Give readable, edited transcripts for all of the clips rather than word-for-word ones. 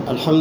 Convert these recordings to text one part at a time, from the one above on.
الحمد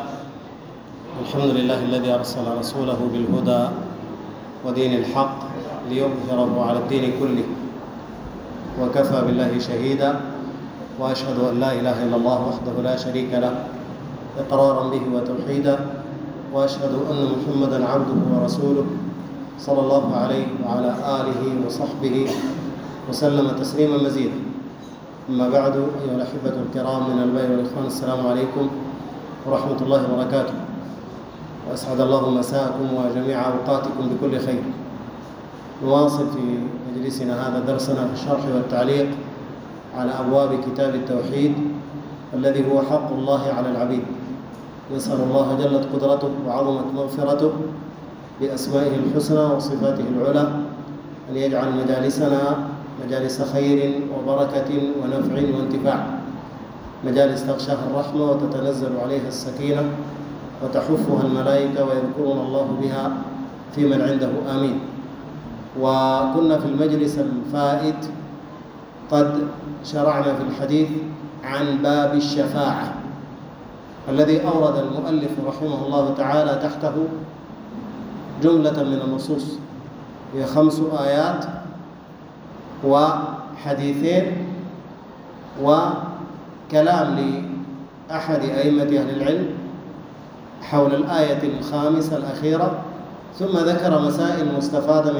لله الذي أرسل رسوله بالهدى ودين الحق ليظهره على الدين كله، وكفى بالله شهيدا، وأشهد أن لا إله إلا الله وحده لا شريك له إقرارا به وتوحيدا، وأشهد أن محمدا عبده ورسوله صلى الله عليه وعلى آله وصحبه وسلم تسليما مزيدا. أما بعد، أيها الأحبة الكرام من الآباء والإخوان، السلام عليكم ورحمة الله وبركاته، وأسعد الله مساءكم وجميع أوقاتكم بكل خير. نواصل في مجلسنا هذا درسنا في الشرح والتعليق على أبواب كتاب التوحيد الذي هو حق الله على العبيد. نسأل الله جلت قدرته وعظمت مغفرته بأسمائه الحسنى وصفاته العلى أن يجعل مجالسنا مجالس خير وبركة ونفع وانتفاع، مجالس تغشاها الرحمة وتتنزل عليها السكينة وتحفها الملائكة ويذكرون الله بها في من عنده، آمين. وكنا في المجلس الفائت قد شرعنا في الحديث عن باب الشفاعة الذي أورد المؤلف رحمه الله تعالى تحته جملة من النصوص، هي 5 آيات وحديثين وكلام لأحد أئمة أهل العلم حول الآية الخامسة الأخيرة، ثم ذكر مسائل مستفادة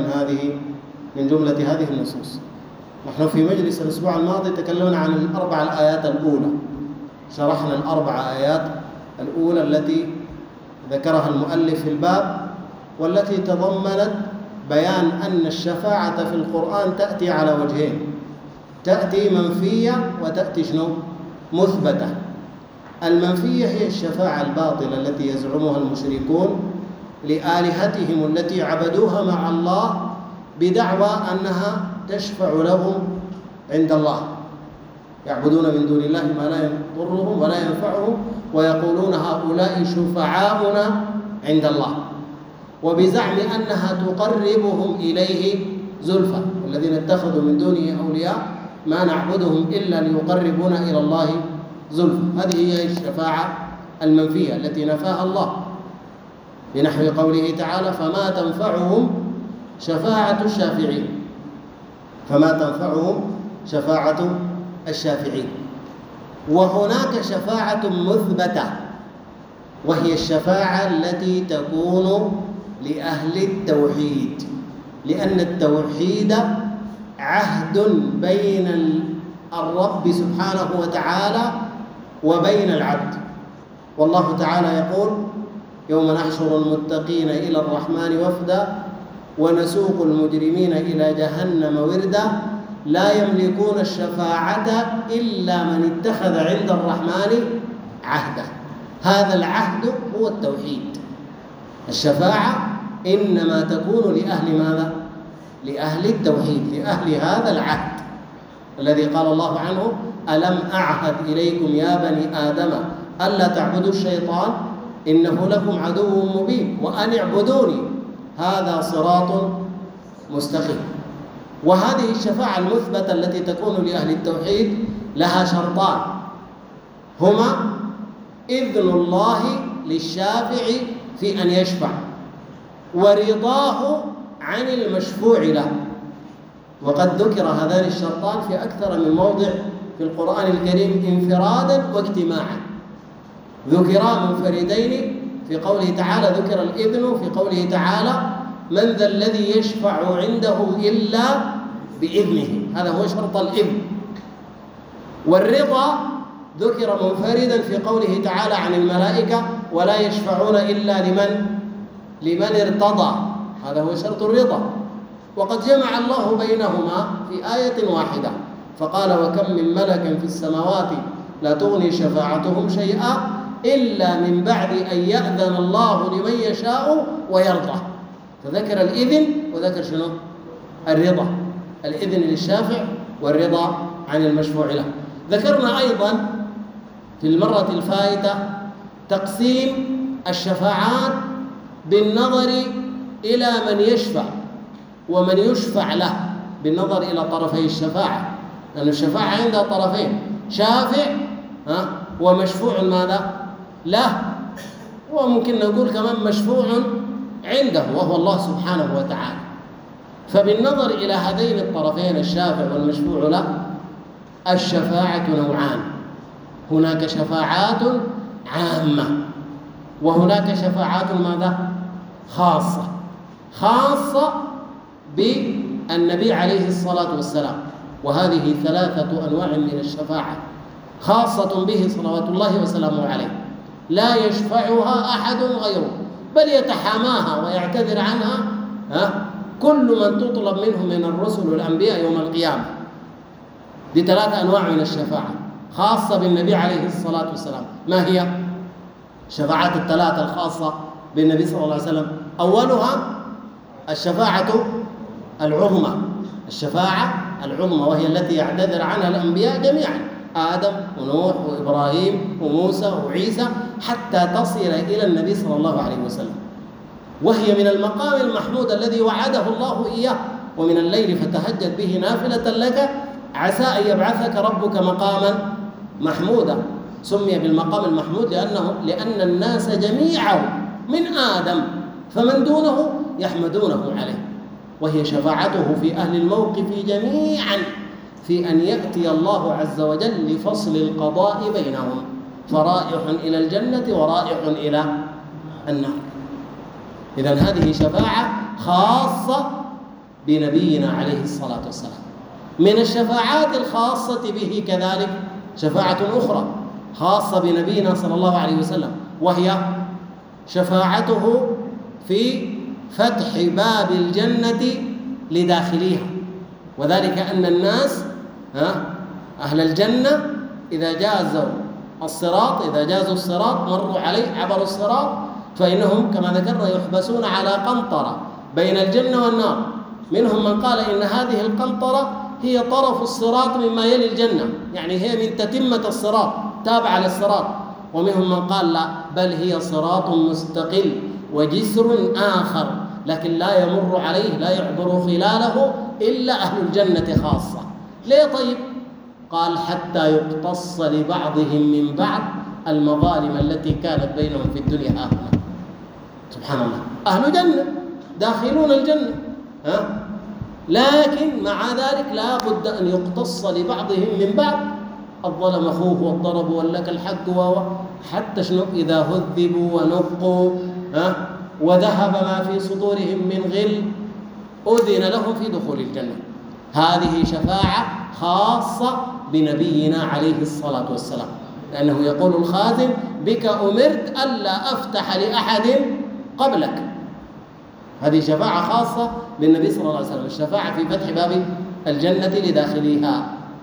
من جملة هذه النصوص. نحن في مجلس الأسبوع الماضي تكلمنا عن 4 الآيات الأولى، شرحنا 4 آيات الأولى التي ذكرها المؤلف في الباب، والتي تضمنت بيان أن الشفاعة في القرآن تأتي على وجهين، تأتي منفية وتأتي مثبتة. المنفية هي الشفاعة الباطلة التي يزعمها المشركون لآلهتهم التي عبدوها مع الله بدعوى أنها تشفع لهم عند الله، يعبدون من دون الله ما لا يضرهم ولا ينفعهم ويقولون هؤلاء شفعاؤنا عند الله، وبزعم أنها تقربهم إليه زلفى، والذين اتخذوا من دونه أولياء ما نعبدهم إلا ليقربونا إلى الله زلفى. هذه هي الشفاعة المنفية التي نفاها الله، بنحو قوله تعالى: فما تنفعهم شفاعة الشافعين، فما تنفعهم شفاعة الشافعين. وهناك شفاعة مثبتة، وهي الشفاعة التي تكون لأهل التوحيد، لأن التوحيد عهد بين الرب سبحانه وتعالى وبين العبد. والله تعالى يقول: يوم نحشر المتقين إلى الرحمن وفدا ونسوق المجرمين إلى جهنم وردا لا يملكون الشفاعة إلا من اتخذ عند الرحمن عهدا. هذا العهد هو التوحيد. الشفاعة إنما تكون لأهل ماذا؟ لأهل التوحيد، لأهل هذا العهد الذي قال الله عنه: ألم أعهد إليكم يا بني آدم ألا تعبدوا الشيطان إنه لكم عدو مبين وأن اعبدوني هذا صراط مستقيم. وهذه الشفاعة المثبتة التي تكون لأهل التوحيد لها شرطان، هما إذن الله للشافع في أن يشفع، ورضاه عن المشفوع له. وقد ذكر هذان الشرطان في أكثر من موضع في القرآن الكريم انفرادا واجتماعا. ذكرا منفردين في قوله تعالى، ذكر الإذن في قوله تعالى: من ذا الذي يشفع عنده إلا بإذنه، هذا هو شرط الإذن. والرضا ذكر منفردا في قوله تعالى عن الملائكة: ولا يشفعون إلا لمن ارتضى، هذا هو شرط الرضا. وقد جمع الله بينهما في آية واحدة فقال: وكم من ملك في السماوات لا تغني شفاعتهم شيئا إلا من بعد أن يأذن الله لمن يشاء ويرضى. فذكر الإذن وذكر الرضا، الإذن للشافع والرضا عن المشفوع له. ذكرنا أيضا في المرة الفائتة تقسيم الشفاعات بالنظر إلى من يشفع ومن يشفع له، بالنظر إلى طرفي الشفاعة، لأن الشفاعة عندها طرفين: شافع ومشفوع ماذا؟ له، وممكن نقول كمان مشفوع عنده وهو الله سبحانه وتعالى. فبالنظر إلى هذين الطرفين الشافع والمشفوع له، الشفاعة نوعان: هناك شفاعات عامة، وهناك شفاعات ماذا؟ خاصة بالنبي عليه الصلاة والسلام. وهذه 3 أنواع من الشفاعة خاصة به صلوات الله وسلامه عليه، لا يشفعها أحد غيره، بل يتحاماها ويعتذر عنها كل من تطلب منه من الرسل والأنبياء يوم القيامة. دي 3 أنواع من الشفاعة خاصة بالنبي عليه الصلاة والسلام. ما هي الشفاعات ال3 الخاصة بالنبي صلى الله عليه وسلم؟ أولها الشفاعة العظمى، وهي التي يعتذر عنها الأنبياء جميعا: آدم ونوح وإبراهيم وموسى وعيسى، حتى تصل إلى النبي صلى الله عليه وسلم. وهي من المقام المحمود الذي وعده الله إياه: ومن الليل فتهجد به نافلة لك عسى أن يبعثك ربك مقاما محمودا. سمي بالمقام المحمود لأن الناس جميعا من آدم فمن دونه يحمدونه عليه. وهي شفاعته في أهل الموقف جميعا في أن يأتي الله عز وجل لفصل القضاء بينهم، فرائح إلى الجنة ورائح إلى النار. إذن هذه شفاعة خاصة بنبينا عليه الصلاة والسلام. من الشفاعات الخاصة به كذلك شفاعة أخرى خاصة بنبينا صلى الله عليه وسلم، وهي شفاعته في فتح باب الجنة لداخليها. وذلك أن الناس أهل الجنة إذا جازوا الصراط مروا عليه، عبروا الصراط، فإنهم كما ذكرنا يحبسون على قنطرة بين الجنة والنار. منهم من قال إن هذه القنطرة هي طرف الصراط مما يلي الجنة، يعني هي من تتمة الصراط تابعة للصراط. ومنهم من قال لا، بل هي صراط مستقل وجسر آخر، لكن لا يمر عليه، لا يعبر خلاله إلا أهل الجنة خاصة. ليه طيب؟ قال حتى يقتص لبعضهم من بعض المظالم التي كانت بينهم في الدنيا هنا. سبحان الله، أهل جنة داخلون الجنة، لكن مع ذلك لا بد أن يقتص لبعضهم من بعض. الظلم أخوه والضرب ولك الحق حتى شنو إذا هذبوا ونقوا وذهب ما في صدورهم من غل أذن لهم في دخول الجنة. هذه شفاعة خاصة بنبينا عليه الصلاة والسلام، لأنه يقول الخازن: بك أمرت ألا أفتح لأحد قبلك. هذه شفاعة خاصة بالنبي صلى الله عليه وسلم، الشفاعة في فتح باب الجنة لداخليها.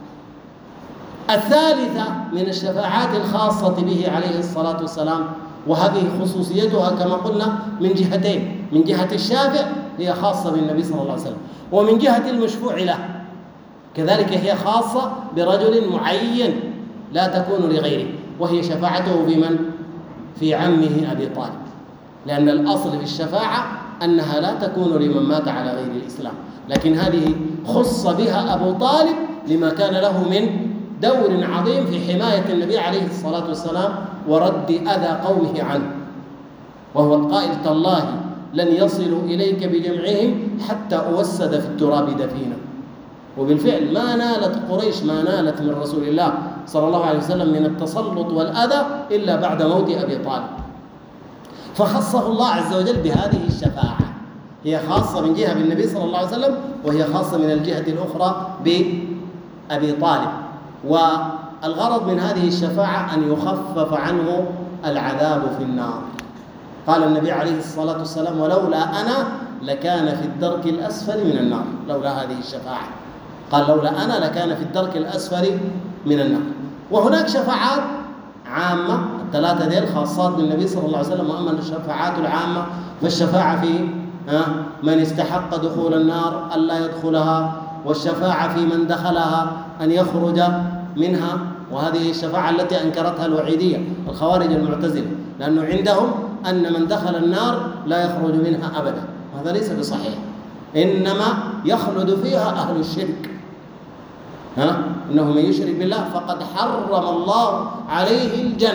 الثالثة من الشفاعات الخاصة به عليه الصلاة والسلام، وهذه خصوصيتها كما قلنا من جهتين: من جهة الشافع هي خاصة بالنبي صلى الله عليه وسلم، ومن جهة المشفوع له كذلك هي خاصة برجل معين لا تكون لغيره، وهي شفاعته بمن؟ في عمه أبي طالب، لأن الأصل في الشفاعة أنها لا تكون لمن مات على غير الإسلام، لكن هذه خص بها أبو طالب لما كان له من دور عظيم في حماية النبي عليه الصلاة والسلام ورد أذى قومه عنه، وهو القائل: تالله لن يصلوا إليك بجمعهم حتى أوسد في التراب دفينا. وبالفعل ما نالت قريش ما نالت من رسول الله صلى الله عليه وسلم من التسلط والأذى إلا بعد موت أبي طالب، فخصه الله عز وجل بهذه الشفاعة. هي خاصة من جهة بالنبي صلى الله عليه وسلم، وهي خاصة من الجهة الأخرى بأبي طالب. والغرض من هذه الشفاعة أن يخفف عنه العذاب في النار. قال النبي عليه الصلاة والسلام: ولولا أنا لكان في الدرك الأسفل من النار. لولا هذه الشفاعة، قال: لولا أنا لكان في الدرك الأسفل من النار. وهناك شفاعات عامة، الثلاثة ديل خاصات بالنبي صلى الله عليه وسلم. وأما الشفاعات العامة فالشفاعة في من استحق دخول النار ألا يدخلها، والشفاعة في من دخلها أن يخرج منها. وهذه الشفاعة التي أنكرتها الوعيدية الخوارج المعتزلة، لأنه عندهم أن من دخل النار لا يخرج منها أبدا. هذا ليس بصحيح، إنما يخلد فيها أهل الشرك. إنه من يشرك بالله فقد حرم الله عليه الجنة.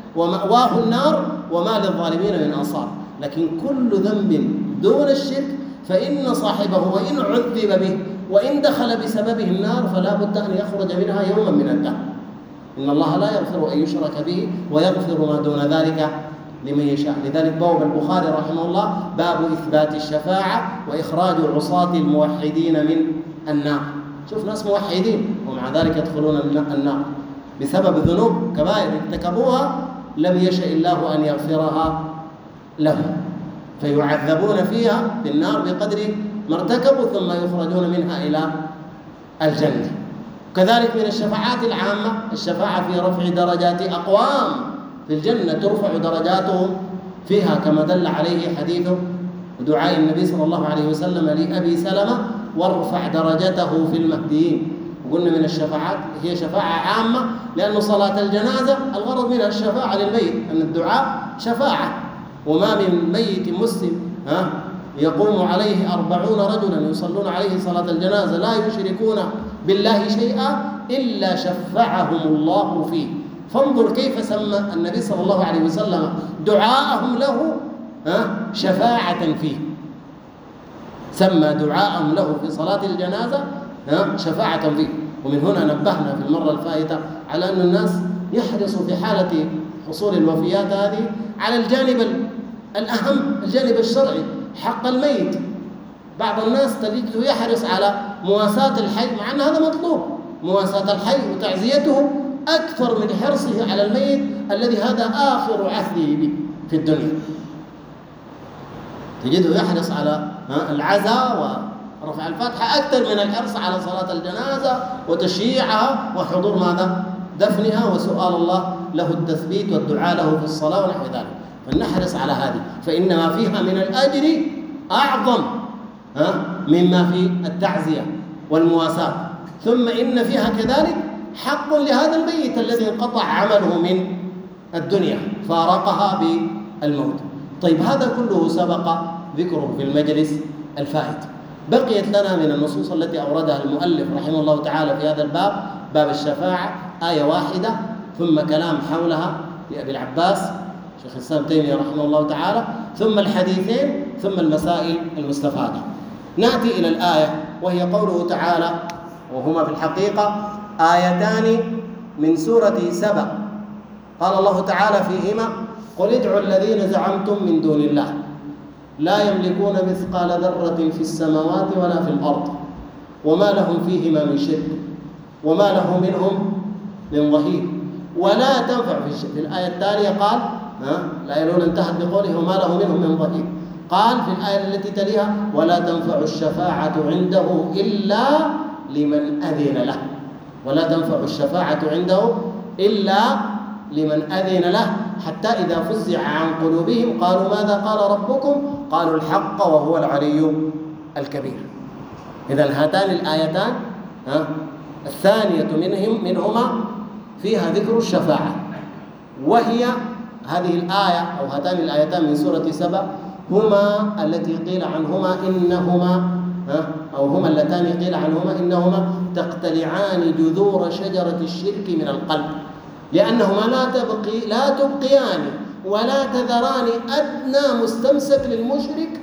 ومأواه النار وما للظالمين من أنصار. لكن كل ذنب دون الشرك فإن صاحبه وإن عذب به وإن دخل بسببه النار فلا بد أن يخرج منها يوما من الدهر. إن الله لا يغفر أن يشرك به ويغفر ما دون ذلك لمن يشاء. لذلك بواب البخاري رحمه الله باب إثبات الشفاعة وإخراج عصاة الموحدين من النار. شوف ناس موحدين ومع ذلك يدخلون النار بسبب ذنوب كبائر ارتكبوها لم يشاء الله أن يغفرها لهم، فيعذبون فيها في النار بقدر ما ارتكبوا ثم يخرجون منها إلى الجنة. كذلك من الشفاعات العامة الشفاعة في رفع درجات أقوام في الجنة، ترفع درجاتهم فيها كما دل عليه حديث دعاء النبي صلى الله عليه وسلم لأبي سلمة وارفع درجته في المهديين. وقلنا من الشفاعات هي شفاعة عامة لأن صلاة الجنازة الغرض منها الشفاعة للميت، أن الدعاء شفاعة. وما من ميت مسلم يقوم عليه 40 رجلا يصلون عليه صلاة الجنازة لا يشركون بالله شيئا إلا شفعهم الله فيه. فانظر كيف سمى النبي صلى الله عليه وسلم دعاءهم له شفاعة فيه، سمى دعاءهم له في صلاة الجنازة شفاعة فيه. ومن هنا نبهنا في المرة الفائتة على أن الناس يحرصوا في حالة حصول الوفيات هذه على الجانب الأهم، الجانب الشرعي، حق الميت. بعض الناس تجده يحرص على مواساة الحي، مع أن هذا مطلوب، مواساة الحي وتعزيته أكثر من حرصه على الميت الذي هذا آخر عهده به في الدنيا. تجده يحرص على العزاء ورفع الفاتحة أكثر من الحرص على صلاة الجنازة وتشييعها وحضور ماذا؟ دفنها وسؤال الله له التثبيت والدعاء له في الصلاة ونحو ذلك. فلنحرص على هذه، فإنما فيها من الأجر أعظم مما في التعزية والمواساة. ثم إن فيها كذلك حق لهذا الميت الذي انقطع عمله من الدنيا فارقها بالموت. طيب هذا كله سبق ذكره في المجلس الفائت. بقيت لنا من النصوص التي أوردها المؤلف رحمه الله تعالى في هذا الباب، باب الشفاعة، آية واحدة ثم كلام حولها لأبي العباس شيخ الإسلام تيمية رحمه الله تعالى، ثم الحديثين، ثم المسائل المستفادة. نأتي إلى الآية وهي قوله تعالى، وهما في الحقيقة آيتان من سورة سبأ. قال الله تعالى فيهما: قل ادعوا الذين زعمتم من دون الله لا يملكون مثقال ذرة في السماوات ولا في الأرض وما لهم فيهما من شرك وما له منهم من ظهير ولا تنفع. في الآية التالية قال لا يلون انتهت بقوله وما له منهم من ظهير. قال في الآية التي تليها: ولا تنفع الشفاعة عنده إلا لمن أذن له. ولا تنفع الشفاعة عنده إلا لمن أذن له حتى إذا فزع عن قلوبهم قالوا ماذا قال ربكم؟ قالوا الحق وهو العلي الكبير. إذن هاتان الآيتان الثانية منهما فيها ذكر الشفاعة، وهي هذه الآية أو هاتان الآيتان من سورة سبأ هما التي قيل عنهما إنهما أو هما اللتان قيل عنهما إنهما تقتلعان جذور شجرة الشرك من القلب، لأنهما لا تبقيان ولا تذران أدنى مستمسك للمشرك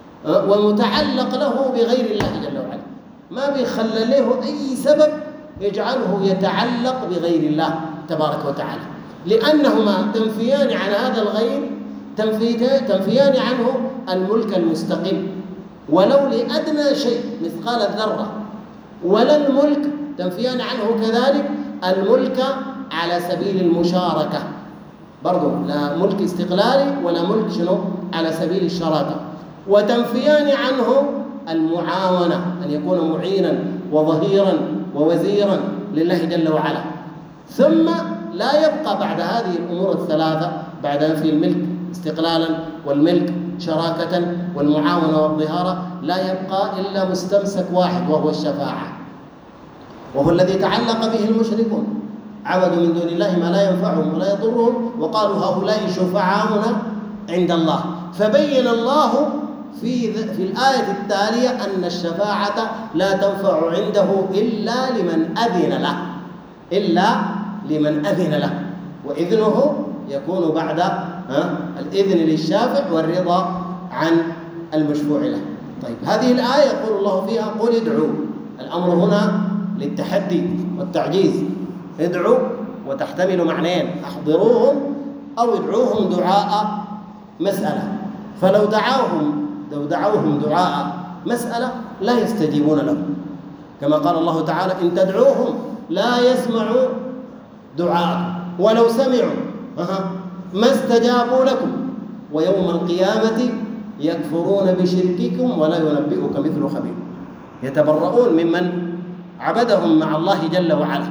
ومتعلق له بغير الله جل وعلا، ما بيخلى له أي سبب يجعله يتعلق بغير الله تبارك وتعالى، لأنهما تنفيان عن هذا الغير، تنفيان عنه الملك المستقيم ولو لأدنى شيء مثقال الذرة، ولا الملك تنفيان عنه كذلك الملك على سبيل المشاركة، برضو لا ملك استقلالي ولا ملك على سبيل الشراكة، وتنفيان عنه المعاونة، أن يكون معينا وظهيرا ووزيرا لله جل وعلا. ثم لا يبقى بعد هذه الأمور الثلاثة، بعد نفي الملك استقلالا والملك شراكة والمعاونة والظهارة، لا يبقى إلا مستمسك واحد وهو الشفاعة، وهو الذي تعلق به المشركون، عبدوا من دون الله ما لا ينفعهم ولا يضرهم وقالوا هؤلاء شفعاؤنا عند الله. فبين الله في الآية التالية أن الشفاعة لا تنفع عنده إلا لمن أذن له، إلا لمن أذن له، وإذنه يكون بعد الإذن للشافع والرضا عن المشفوع له. طيب هذه الآية يقول الله فيها قل ادعوا، الأمر هنا للتحدي والتعجيز، ادعوا وتحتمل معنيين، أحضروهم أو ادعوهم دعاء مسألة. فلو دعوهم دعاء مسألة لا يستجيبون لهم، كما قال الله تعالى إن تدعوهم لا يسمعوا دعاء ولو سمعوا ما استجابوا لكم ويوم القيامة يكفرون بشرككم ولا ينبئك مثل خبير. يتبرؤون ممن عبدهم مع الله جل وعلا.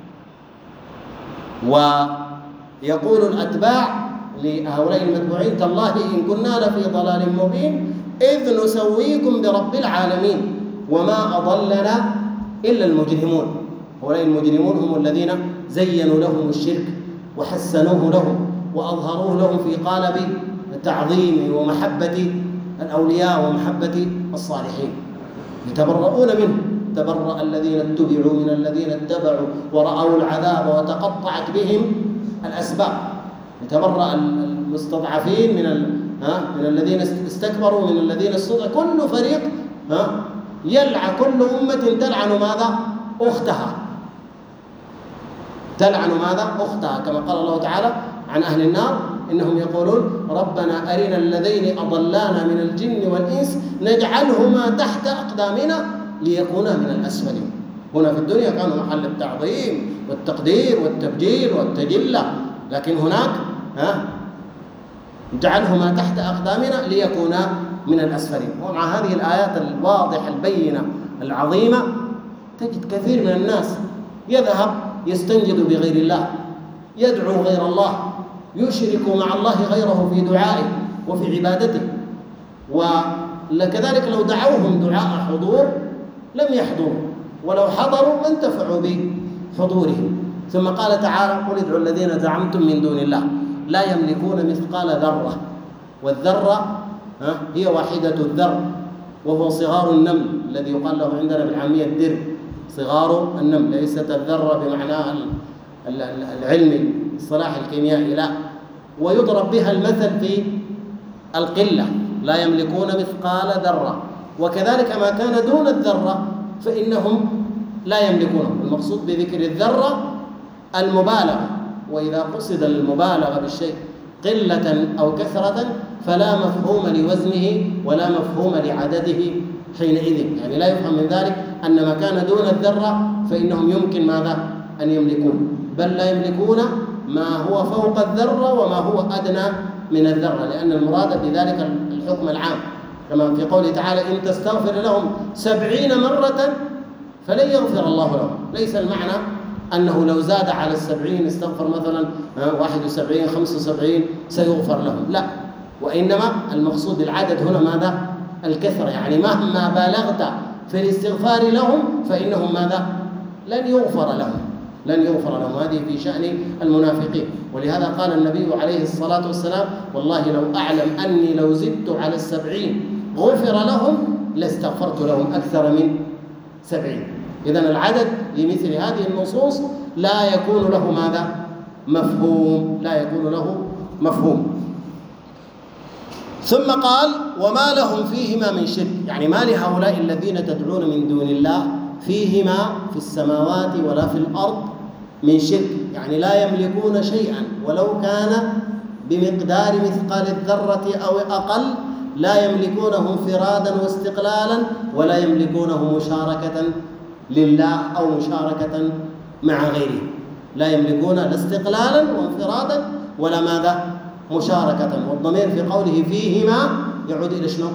ويقول الأتباع لهؤلاء المتبوعين تالله إن كنا لفي ضلال مبين إذ نسويكم برب العالمين وما أضلنا إلا المجرمون. هؤلاء المجرمون هم الذين زينوا لهم الشرك وحسنوه لهم وأظهروه لهم في قالب التعظيم ومحبة الأولياء ومحبة الصالحين. يتبرؤون منه، تبرأ الذين اتبعوا من الذين اتبعوا ورأوا العذاب وتقطعت بهم الأسباب. يتبرأ المستضعفين من الذين استكبروا من الذين استضعفوا. كل فريق كل أمة تلعن ماذا؟ أختها. تلعن ماذا؟ أختها، كما قال الله تعالى عن أهل النار إنهم يقولون ربنا أرنا الذين أضلانا من الجن والإنس نجعلهما تحت أقدامنا ليكونا من الأسفلين. هنا في الدنيا كانوا محل التعظيم والتقدير والتبجيل والتجلة، لكن هناك نجعلهما تحت أقدامنا ليكونا من الأسفلين. ومع هذه الآيات الواضحة البينة العظيمة تجد كثير من الناس يذهب يستنجد بغير الله، يدعو غير الله، يشرك مع الله غيره في دعائه وفي عبادته. وكذلك لو دعوهم دعاء حضور لم يحضروا، ولو حضروا ما انتفعوا بحضورهم. ثم قال تعالى قل ادعوا الذين زعمتم من دون الله لا يملكون مثقال ذرة. والذرة هي واحدة الذر، وهو صغار النمل الذي يقال له عندنا بالعامية الدر، صغار النمل، ليست الذرة بمعناها العلمي الصلاح الكيميائي، لا. ويضرب بها المثل في القلة، لا يملكون مثقال ذرة. وكذلك ما كان دون الذرة فإنهم لا يملكونه. المقصود بذكر الذرة المبالغة، وإذا قصد المبالغة بالشيء قلة أو كثرة فلا مفهوم لوزنه ولا مفهوم لعدده حينئذ. يعني لا يفهم من ذلك أن ما كان دون الذرة فإنهم يمكن ماذا؟ أن يملكون، بل لا يملكون ما هو فوق الذرة وما هو أدنى من الذرة، لأن المراد بذلك الحكم العام، كما في قوله تعالى إن تستغفر لهم 70 مرة فلن يغفر الله لهم. ليس المعنى أنه لو زاد على 70 استغفر مثلا 71 75 سيغفر لهم، لا. وإنما المقصود بالعدد هنا ماذا؟ الكثرة. يعني مهما بالغت في الاستغفار لهم فإنهم ماذا؟ لن يغفر لهم. هذه في شأن المنافقين. ولهذا قال النبي عليه الصلاة والسلام والله لو أعلم أني لو زدت على 70 غفر لهم لاستغفرت لهم أكثر من 70. إذن العدد لمثل هذه النصوص لا يكون له ماذا؟ مفهوم. ثم قال وما لهم فيهما من شرك، يعني ما لهؤلاء الذين تدعون من دون الله فيهما في السماوات ولا في الأرض من شرك، يعني لا يملكون شيئا ولو كان بمقدار مثقال الذرة أو أقل، لا يملكونه انفرادا واستقلالا ولا يملكونه مشاركة لله أو مشاركة مع غيره. لا يملكون لا استقلالا وانفرادا ولا ماذا؟ مشاركة. والضمير في قوله فيهما يعود إلى شنو؟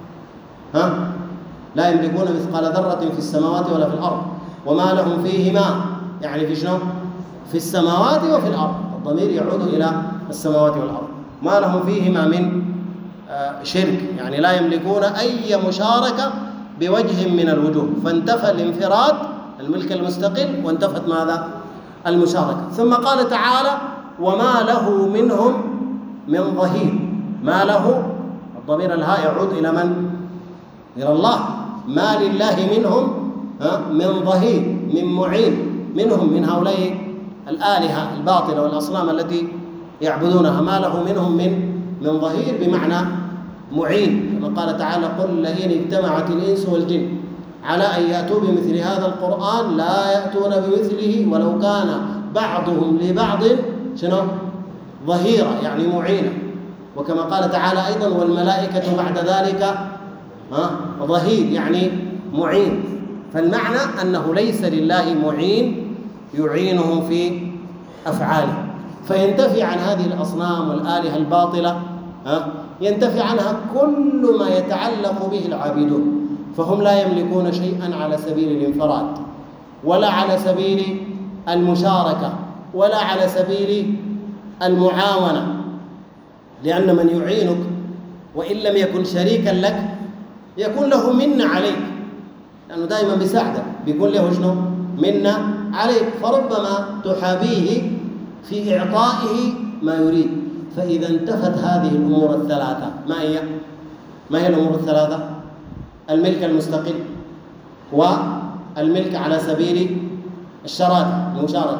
لا يملكون مثقال ذرة في السماوات ولا في الأرض. وما لهم فيهما يعني في شنو؟ في السماوات وفي الأرض. الضمير يعود إلى السماوات والأرض. ما لهم فيهما من شرك، يعني لا يملكون أي مشاركة بوجه من الوجوه، فانتفى الانفراد الملك المستقل وانتفت ماذا؟ المشاركة. ثم قال تعالى وما له منهم من ظهير. ما له الضمير الهاء يعود إلى من؟ إلى الله. ما لله منهم من ظهير، من معين، منهم من هؤلاء الآلهة الباطلة والأصنام التي يعبدونها ما له منهم من ظهير بمعنى معين، كما قال تعالى قل لئن اجتمعت الإنس والجن على أن يأتوا بمثل هذا القرآن لا يأتون بمثله ولو كان بعضهم لبعض شنو ظهيرا يعني معينا. وكما قال تعالى أيضا والملائكة بعد ذلك ظهير يعني معين. فالمعنى أنه ليس لله معين يعينه في أفعاله، فينتفي عن هذه الأصنام والآلهة الباطلة ينتفي عنها كل ما يتعلق به العابدون، فهم لا يملكون شيئا على سبيل الانفراد ولا على سبيل المشاركة ولا على سبيل المعاونة، لأن من يعينك وإن لم يكن شريكا لك يكون له منة عليك، لأنه دائما بيساعدك بيكون له شنو منة عليك، فربما تحابيه في إعطائه ما يريد. فإذا انتفت هذه الأمور الثلاثة ما هي الأمور الثلاثة؟ الملك المستقل، والملك على سبيل المشاركة،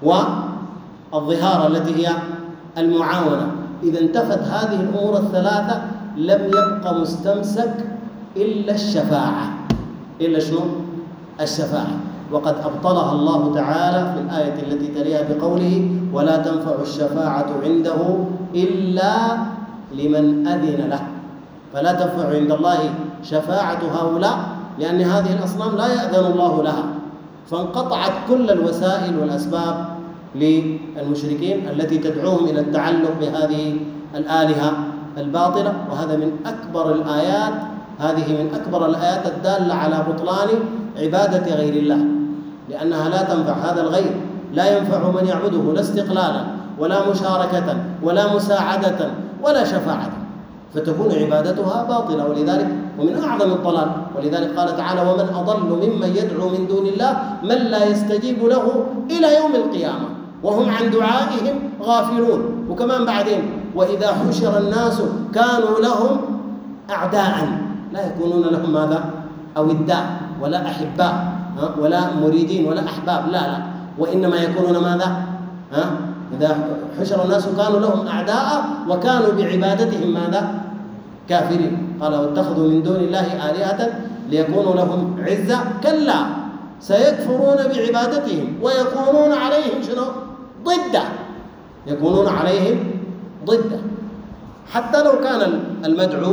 والظهارة التي هي المعاونة. إذا انتفت هذه الأمور الثلاثة لم يبق مستمسك إلا الشفاعة. إلا شنو؟ الشفاعة. وقد أبطلها الله تعالى في الآية التي تليها بقوله ولا تنفع الشفاعة عنده إلا لمن أذن له. فلا تنفع عند الله شفاعة هؤلاء لأن هذه الأصنام لا يأذن الله لها، فانقطعت كل الوسائل والأسباب للمشركين التي تدعوهم إلى التعلق بهذه الآلهة الباطلة. وهذا من أكبر الآيات، هذه من أكبر الآيات الدالة على بطلان عبادة غير الله، لأنها لا تنفع. هذا الغير لا ينفع من يعبده لا استقلالا ولا مشاركة ولا مساعدة ولا شفاعة، فتكون عبادتها باطلة. ولذلك ومن أعظم الضلال، ولذلك قال تعالى ومن أضل ممن يدعو من دون الله من لا يستجيب له إلى يوم القيامة وهم عن دعائهم غافلون. وكمان بعدين وإذا حشر الناس كانوا لهم أعداء، لا يكونون لهم ماذا؟ أوداء ولا أحباء ولا مريدين ولا أحباب، لا وإنما يكونون ماذا؟ إذا حشر الناس كانوا لهم أعداء وكانوا بعبادتهم ماذا؟ كافرين. قال واتخذوا من دون الله آلهة ليكونوا لهم عزة، كلا سيكفرون بعبادتهم ويكونون عليهم شنو؟ ضده. يكونون عليهم ضده. حتى لو كان المدعو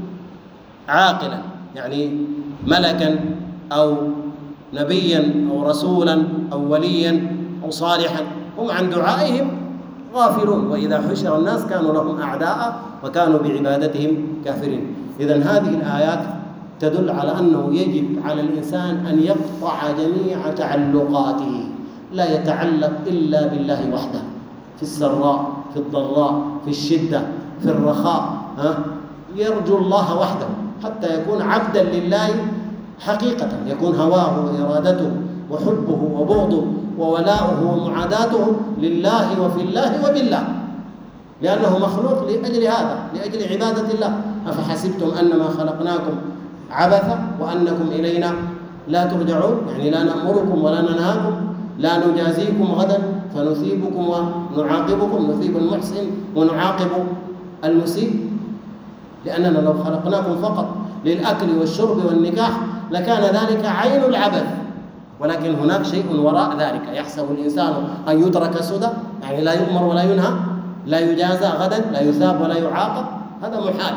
عاقلا يعني ملكا أو نبيا أو رسولا أو وليا أو صالحا، هم عن دعائهم غافلون. وإذا حشر الناس كانوا لهم أعداء وكانوا بعبادتهم كافرين. إذن هذه الآيات تدل على أنه يجب على الإنسان أن يقطع جميع تعلقاته، لا يتعلق إلا بالله وحده، في السراء في الضراء في الشدة في الرخاء، يرجو الله وحده حتى يكون عبدا لله حقيقة، يكون هواه وإرادته وحبه وبغضه وولاؤه ومعاداته لله وفي الله وبالله، لأنه مخلوق لأجل هذا، لأجل عبادة الله. أفحسبتم أنما خلقناكم عبثا وأنكم إلينا لا ترجعون، يعني لا نأمركم ولا ننهاكم، لا نجازيكم غدا فنثيبكم ونعاقبكم، نثيب المحسن ونعاقب المسيء، لأننا لو خلقناكم فقط للأكل والشرب والنكاح لكان ذلك عين العبث. ولكن هناك شيء وراء ذلك، يحسب الإنسان أن يترك سدى، يعني لا يؤمر ولا ينهى، لا يجازى غدا، لا يثاب ولا يعاقب، هذا محال.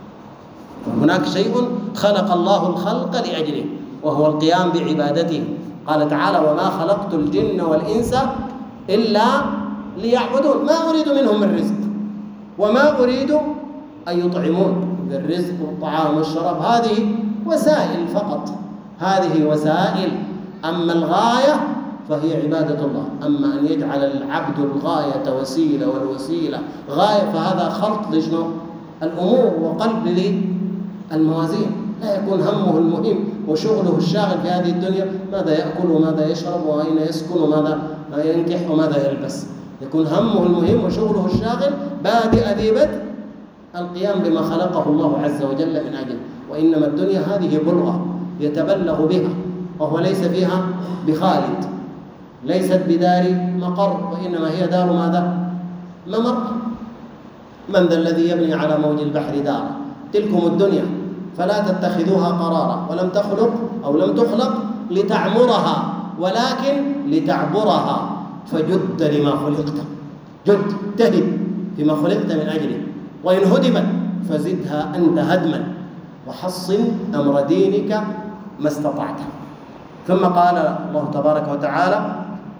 هناك شيء خلق الله الخلق لأجله وهو القيام بعبادته. قال تعالى وما خلقت الجن والإنس إلا ليعبدون ما أريد منهم من رزق وما أريد أن يطعمون. الرزق والطعام والشراب هذه وسائل فقط، هذه وسائل، أما الغاية فهي عبادة الله. أما أن يجعل العبد الغاية وسيلة والوسيلة غاية فهذا خلط لشنو؟ الأمور وقلب للموازين. لا يكون همه المهم وشغله الشاغل في هذه الدنيا ماذا يأكل وماذا يشرب وأين يسكن وماذا ينكح وماذا يلبس، يكون همه المهم وشغله الشاغل بادئ ذي بدء القيام بما خلقه الله عز وجل من أجله. وإنما الدنيا هذه بلغة يتبلغ بها، وهو ليس فيها بخالد، ليست بدار مقر، وإنما هي دار ماذا؟ ممر. من ذا الذي يبني على موج البحر دارا تلكم الدنيا فلا تتخذوها قرارا ولم تخلق أو لم تخلق لتعمرها ولكن لتعبرها فجد لما خلقت، جد تهد فيما خلقت من أجله، وإن هدمت فزدها أنت هدما وحصن أمر دينك ما استطعت. ثم قال الله تبارك وتعالى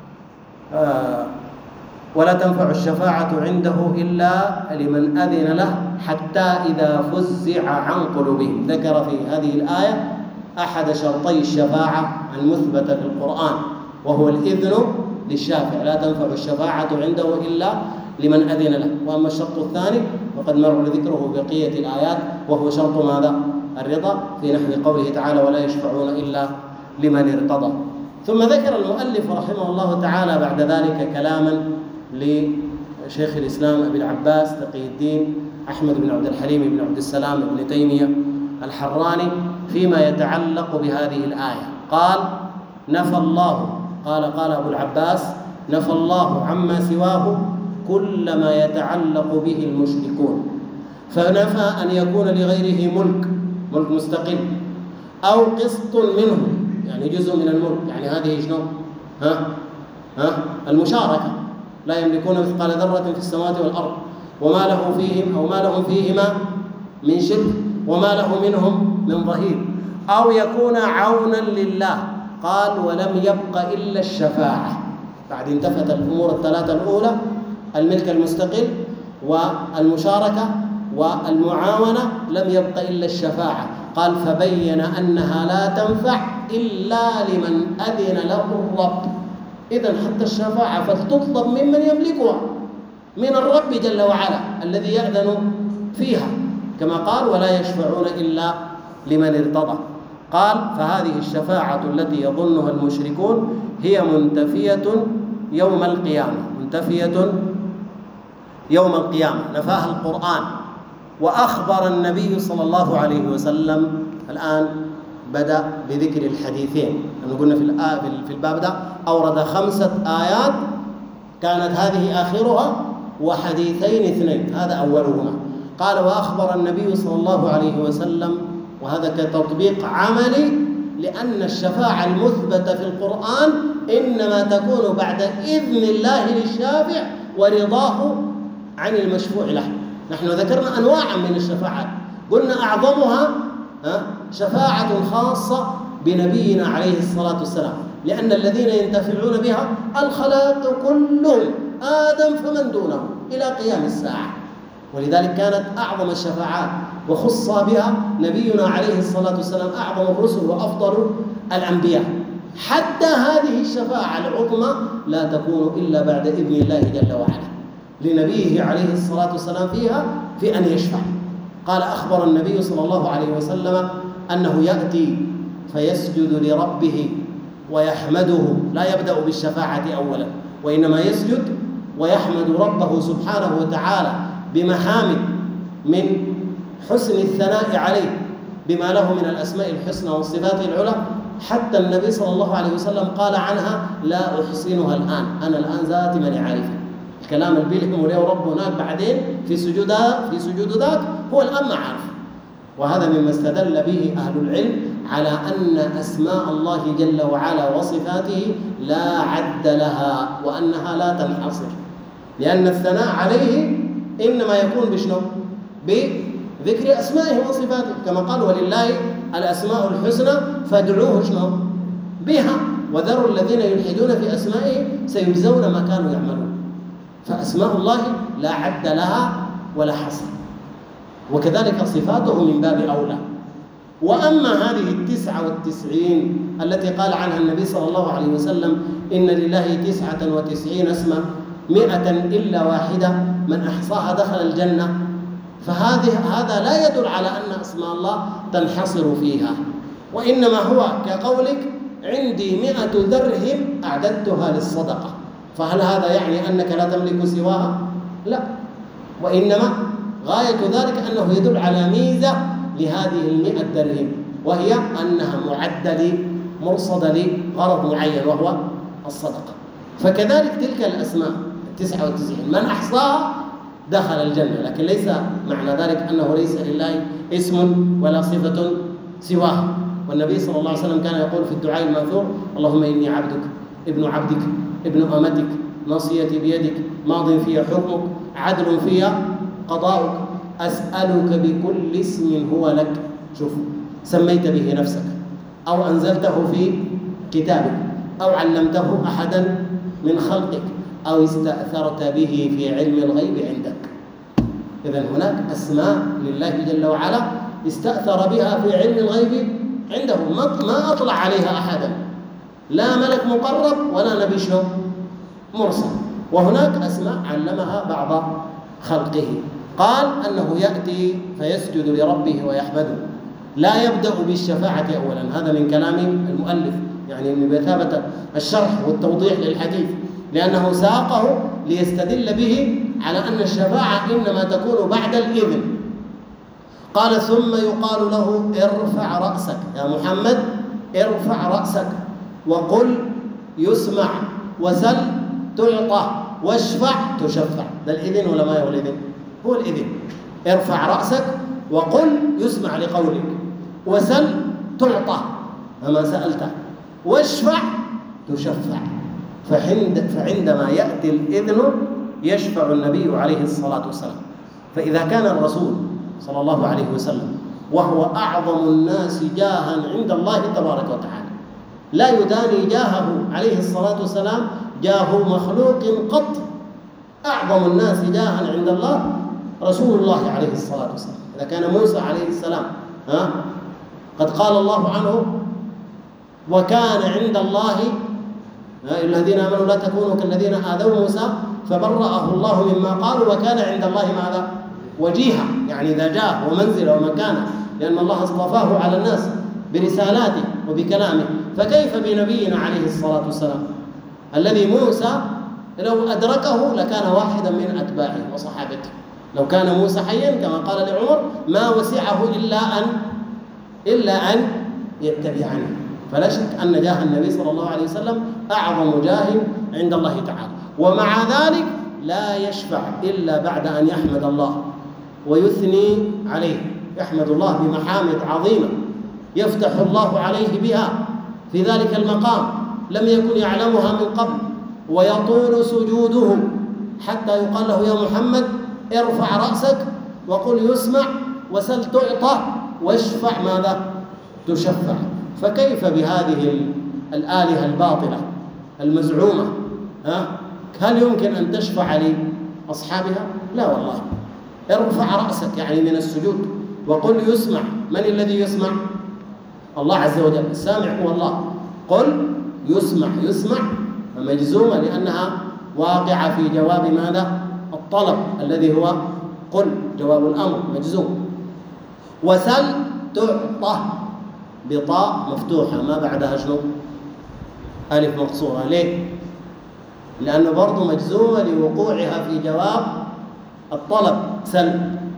ولا تنفع الشفاعة عنده إلا لمن أذن له حتى إذا فزع عن قلوبهم. ذكر في هذه الآية أحد شرطي الشفاعة المثبتة في القرآن وهو الإذن للشافع، لا تنفع الشفاعة عنده إلا لمن أذن له. وأما الشرط الثاني فقد مر ذكره بقية الآيات وهو شرط ماذا؟ الرضا، في نحو قوله تعالى ولا يشفعون إلا لمن ارتضى. ثم ذكر المؤلف رحمه الله تعالى بعد ذلك كلاما لشيخ الإسلام أبي العباس تقي الدين أحمد بن عبد الحليم بن عبد السلام بن تيمية الحراني فيما يتعلق بهذه الآية. قال نفى الله، قال أبو العباس نفى الله عما سواه كل ما يتعلق به المشركون، فنفى أن يكون لغيره ملك مستقل أو قسط منه، يعني جزء من الملك، يعني هذه شنو؟ المشاركة، لا يملكون مثقال ذرة في السماوات والأرض وما له فيهم أو ما لهم فيهما من شرك وما له منهم من ظهير، أو يكون عونا لله. قال ولم يبق إلا الشفاعة، بعد انتفت الأمور الثلاثة الأولى الملك المستقل والمشاركة والمعاونة لم يبق إلا الشفاعة. قال فبين أنها لا تنفع إلا لمن أذن له الرب. إذن حتى الشفاعة فلتطلب ممن يملكها من الرب جل وعلا الذي يأذن فيها، كما قال ولا يشفعون إلا لمن ارتضى. قال فهذه الشفاعة التي يظنها المشركون هي منتفية يوم القيامة، منتفية يوم القيامة، نفاها القرآن وأخبر النبي صلى الله عليه وسلم. الآن بدأ بذكر الحديثين، قلنا في الباب ده أورد 5 آيات كانت هذه آخرها وحديثين 2، هذا أولهما. قال وأخبر النبي صلى الله عليه وسلم، وهذا كتطبيق عملي، لأن الشفاعة المثبتة في القرآن إنما تكون بعد إذن الله للشافع ورضاه عن المشفوع له. نحن ذكرنا أنواعا من الشفاعات، قلنا أعظمها شفاعة خاصة بنبينا عليه الصلاة والسلام، لأن الذين ينتفعون بها الخلائق كلهم آدم فمن دونه إلى قيام الساعة، ولذلك كانت أعظم الشفاعات وخص بها نبينا عليه الصلاة والسلام أعظم الرسل وأفضل الأنبياء. حتى هذه الشفاعة العظمى لا تكون إلا بعد إذن الله جل وعلا لنبيه عليه الصلاة والسلام فيها في أن يشفع. قال أخبر النبي صلى الله عليه وسلم أنه يأتي فيسجد لربه ويحمده، لا يبدأ بالشفاعة أولا، وإنما يسجد ويحمد ربه سبحانه وتعالى بمحامد من حسن الثناء عليه بما له من الأسماء الحسنى والصفات العلى، حتى النبي صلى الله عليه وسلم قال عنها لا أحسنها الآن، أنا الآن ذات من عارفه. الكلام اللي بيلهم وليه رب هناك بعدين في سجود ذاك هو الآن ما عارف. وهذا مما استدل به أهل العلم على أن أسماء الله جل وعلا وصفاته لا عد لها وأنها لا تنحصر، لأن الثناء عليه إنما يكون بشنو؟ بذكر أسمائه وصفاته، كما قال ولله الأسماء الحسنى فادعوه شنو؟ بها وذروا الذين يلحدون في أسمائه سيجزون ما كانوا يعملون. فأسماء الله لا عد لها ولا حصر، وكذلك صفاته من باب أولى. وأما هذه 99 التي قال عنها النبي صلى الله عليه وسلم إن لله 99 اسما 100 إلا واحدة من أحصاها دخل الجنة، هذا لا يدل على أن أسماء الله تنحصر فيها، وإنما هو كقولك عندي 100 درهم أعددتها للصدقة، فهل هذا يعني أنك لا تملك سواها؟ لا، وإنما غاية ذلك أنه يدل على ميزة لهذه 100 درهم، وهي أنها معدة مرصدة لغرض معين وهو الصدقة. فكذلك تلك الأسماء 99. من أحصاها دخل الجنة، لكن ليس معنى ذلك أنه ليس لله اسم ولا صفة سواه. والنبي صلى الله عليه وسلم كان يقول في الدعاء الماثور: اللهم إني عبدك ابن عبدك ابن أمتك ناصيتي بيدك ماض في حكمك عدل في قضاؤك أسألك بكل اسم هو لك. شوف، سميت به نفسك أو أنزلته في كتابك أو علمته أحدا من خلقك أو استأثرت به في علم الغيب عندك. إذن هناك أسماء لله جل وعلا استأثر بها في علم الغيب عنده، ما أطلع عليها أحدا، لا ملك مقرب ولا نبي مرسل. وهناك أسماء علمها بعض خلقه. قال أنه يأتي فيسجد لربه ويحمده، لا يبدأ بالشفاعة أولا. هذا من كلام المؤلف، يعني من بثابة الشرح والتوضيح للحديث، لأنه ساقه ليستدل به على أن الشفاعة إنما تكون بعد الإذن. قال: ثم يقال له: ارفع رأسك يا محمد، ارفع رأسك وقل يسمع وسل تعطى واشفع تشفع. ده الإذن ولا ما هو الإذن؟ هو الإذن. ارفع رأسك وقل يسمع لقولك، وسل تعطى فما سألته، واشفع تشفع. فعندما يأتي الإذن يشفع النبي عليه الصلاة والسلام. فإذا كان الرسول صلى الله عليه وسلم وهو أعظم الناس جاها عند الله تبارك وتعالى، لا يداني جاهه عليه الصلاة والسلام جاه مخلوق قط. أعظم الناس جاها عند الله رسول الله عليه الصلاة والسلام. إذا كان موسى عليه السلام قد قال الله عنه: وكان عند الله الذين آمنوا لا تكونوا كالذين آذوا موسى فبرأه الله مما قالوا وكان عند الله ماذا؟ وجيها، يعني إذا جاء ومنزله ومكانه، لأن الله اصطفاه على الناس برسالاته وبكلامه. فكيف بنبينا عليه الصلاة والسلام الذي موسى لو أدركه لكان واحدا من أتباعه وصحابته. لو كان موسى حيا كما قال لعمر ما وسعه إلا أن يتبعني. فلا شك أن جاه النبي صلى الله عليه وسلم أعظم جاه عند الله تعالى. ومع ذلك لا يشفع إلا بعد أن يحمد الله ويثني عليه، يحمد الله بمحامد عظيمة يفتح الله عليه بها في ذلك المقام لم يكن يعلمها من قبل، ويطول سجوده حتى يقال له: يا محمد ارفع رأسك وقل يسمع وسل تعطى واشفع ماذا؟ تشفع. فكيف بهذه الآلهة الباطلة المزعومة؟ هل يمكن أن تشفع لأصحابها؟ لا والله. ارفع رأسك يعني من السجود وقل يسمع. من الذي يسمع؟ الله عز وجل. السامع هو الله. قل يسمع مجزومة لأنها واقعة في جواب ماذا؟ الطلب الذي هو قل، جواب الأمر مجزوم. وسل تعطى بطاء مفتوحة ما بعدها شنو؟ ألف مقصورة. ليه؟ لأنه برضو مجزومة لوقوعها في جواب الطلب سل.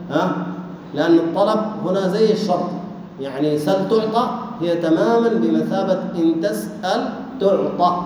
لأن الطلب هنا زي الشرط، يعني سل تعطى هي تماما بمثابة إن تسأل تعطى.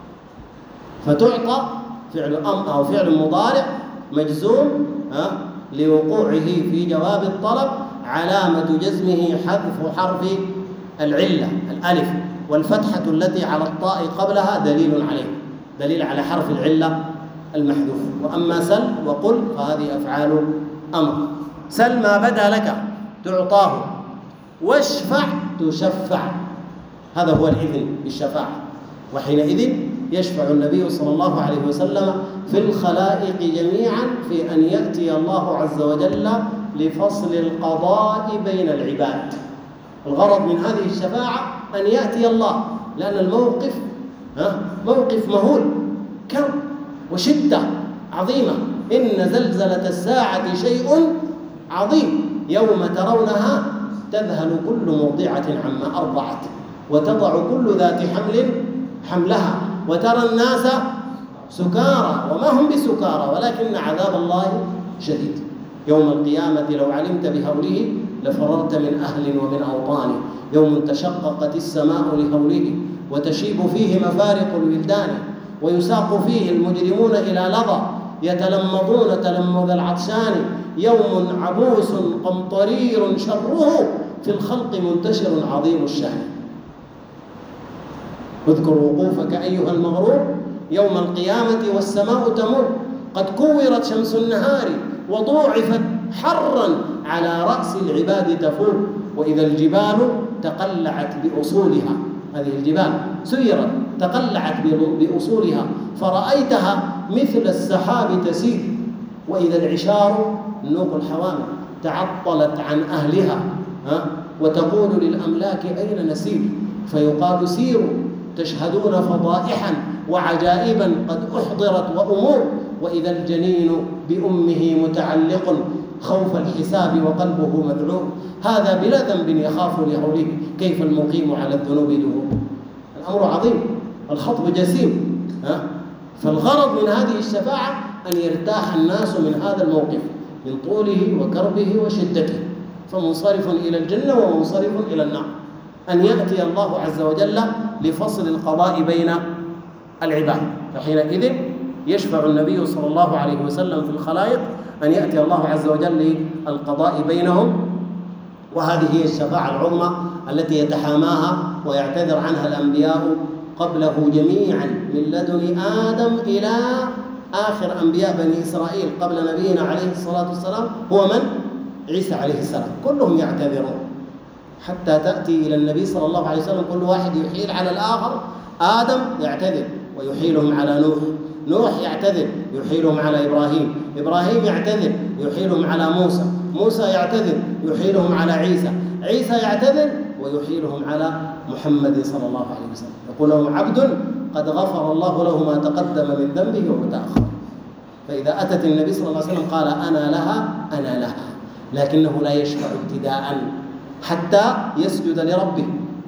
فتعطى فعل أمر أو فعل مضارع مجزوم لوقوعه في جواب الطلب، علامة جزمه حذف حرف العلة الألف، والفتحة التي على الطاء قبلها دليل على حرف العلة المحذوف. وأما سل وقل فهذه أفعال أمر. سل ما بدا لك تعطاه، واشفع تشفع. هذا هو الإذن بالشفاعة. وحينئذ يشفع النبي صلى الله عليه وسلم في الخلائق جميعا في أن يأتي الله عز وجل لفصل القضاء بين العباد. الغرض من هذه الشفاعة أن يأتي الله، لأن الموقف موقف مهول، كرب وشدة عظيمة. إن زلزلة الساعة شيء عظيم، يوم ترونها تذهل كل مرضعة عما أرضعت وتضع كل ذات حمل حملها وترى الناس سكارى وما هم بسكارى ولكن عذاب الله شديد. يوم القيامة لو علمت بهوله لفررت من أهل ومن أوطان. يوم تشققت السماء لهوله وتشيب فيه مفارق الولدان، ويساق فيه المجرمون إلى لظى يتلمضون تلمذ العطشان، يوم عبوس قمطرير شره في الخلق منتشر عظيم الشأن. اذكر وقوفك أيها المغرور يوم القيامة والسماء تمر، قد كورت شمس النهار وضوعفت حرا على رأس العباد تفور، وإذا الجبال تقلعت بأصولها، هذه الجبال سيرت تقلعت بأصولها فرأيتها مثل السحاب تسير، وإذا العشار نوق الحوامل تعطلت عن أهلها وتقول للأملاك أين نسير، فيقال سيروا تشهدون فضائحا وعجائبا قد أحضرت وأمور، وإذا الجنين بأمه متعلق خوف الحساب وقلبه مذعور، هذا بلا ذنب يخاف لهوله كيف المقيم على الذنوب دهور. الأمر عظيم، الخطب جسيم، فالغرض من هذه الشفاعة أن يرتاح الناس من هذا الموقف من طوله وكربه وشدته، فمنصرف إلى الجنة ومنصرف إلى النار، أن يأتي الله عز وجل لفصل القضاء بين العباد، فحينئذ يشفع النبي صلى الله عليه وسلم في الخلائق أن يأتي الله عز وجل للقضاء بينهم، وهذه هي الشفاعة العظمى التي يتحاماها ويعتذر عنها الأنبياء قبله جميعا من لدن آدم إلى آخر أنبياء بني إسرائيل قبل نبينا عليه الصلاة والسلام هو من؟ عيسى عليه السلام، كلهم يعتذرون حتى تأتي إلى النبي صلى الله عليه وسلم كل واحد يحيل على الآخر. آدم يعتذر ويحيلهم على نوح، نوح يعتذر يحيلهم على إبراهيم، إبراهيم يعتذر يحيلهم على موسى، موسى يعتذر يحيلهم على عيسى، عيسى يعتذر ويحيلهم على محمد صلى الله عليه وسلم، يقول لهم عبد قد غفر الله له ما تقدم من ذنبه وما تأخر. فإذا أتت النبي صلى الله عليه وسلم قال أنا لها أنا لها، لكنه لا يشفع ابتداء حتى يسجد لربه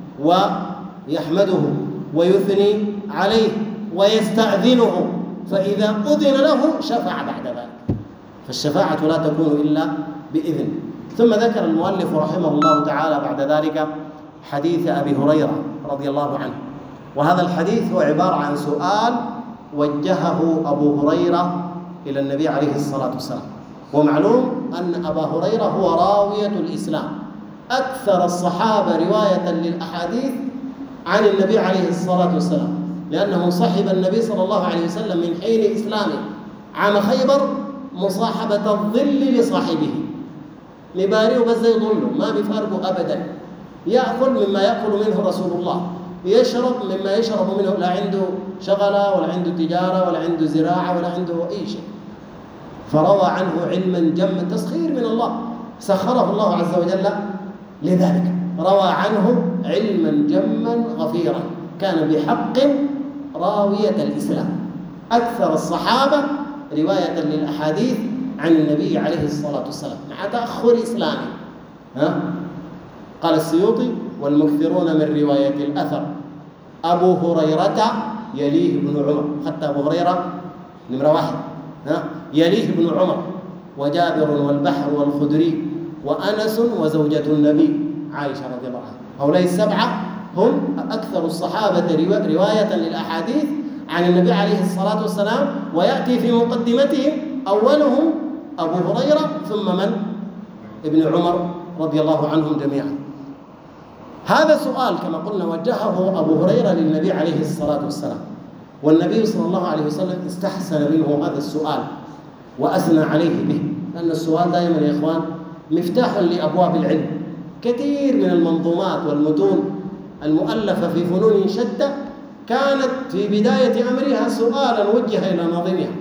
ويحمده ويثني عليه ويستأذنه، فإذا أذن له شفع بعد ذلك، فالشفاعة لا تكون إلا بإذن. ثم ذكر المؤلف رحمه الله تعالى بعد ذلك حديث أبي هريرة رضي الله عنه، وهذا الحديث هو عبارة عن سؤال وجهه أبو هريرة إلى النبي عليه الصلاة والسلام. ومعلوم أن أبا هريرة هو راوية الإسلام، أكثر الصحابة رواية للأحاديث عن النبي عليه الصلاة والسلام، لأنه صحب النبي صلى الله عليه وسلم من حين إسلامه عام خيبر مصاحبة الظل لصاحبه، نباريه بس يضله ما بيفارقه أبدا، يأكل مما يأكل منه رسول الله، يشرب مما يشرب منه، لا عنده شغلة ولا عنده تجارة ولا عنده زراعة ولا عنده أي شيء، فروى عنه علما جما، تسخير من الله سخره الله عز وجل لذلك، روى عنه علما جما غفيرا، كان بحق راوية الإسلام، أكثر الصحابة رواية للأحاديث عن النبي عليه الصلاة والسلام مع تأخر إسلامه. قال السيوطي والمكثرون من رواية الأثر أبو هريرة يليه ابن عمر، حتى أبو هريرة نمرة واحد، يليه ابن عمر وجابر والبحر والخدري وأنس وزوجة النبي عائشة رضي الله عنها، هؤلاء السبعة هم أكثر الصحابة رواية للأحاديث عن النبي عليه الصلاة والسلام، ويأتي في مقدمتهم أولهم أبو هريرة ثم من؟ ابن عمر رضي الله عنهم جميعا. هذا سؤال كما قلنا وجهه أبو هريرة للنبي عليه الصلاة والسلام، والنبي صلى الله عليه وسلم استحسن منه هذا السؤال وأثنى عليه به، لأن السؤال دائما يا إخوان مفتاح لأبواب العلم. كثير من المنظومات والمتون المؤلفة في فنون شتى كانت في بداية أمرها سؤالا وجه إلى ناظمها.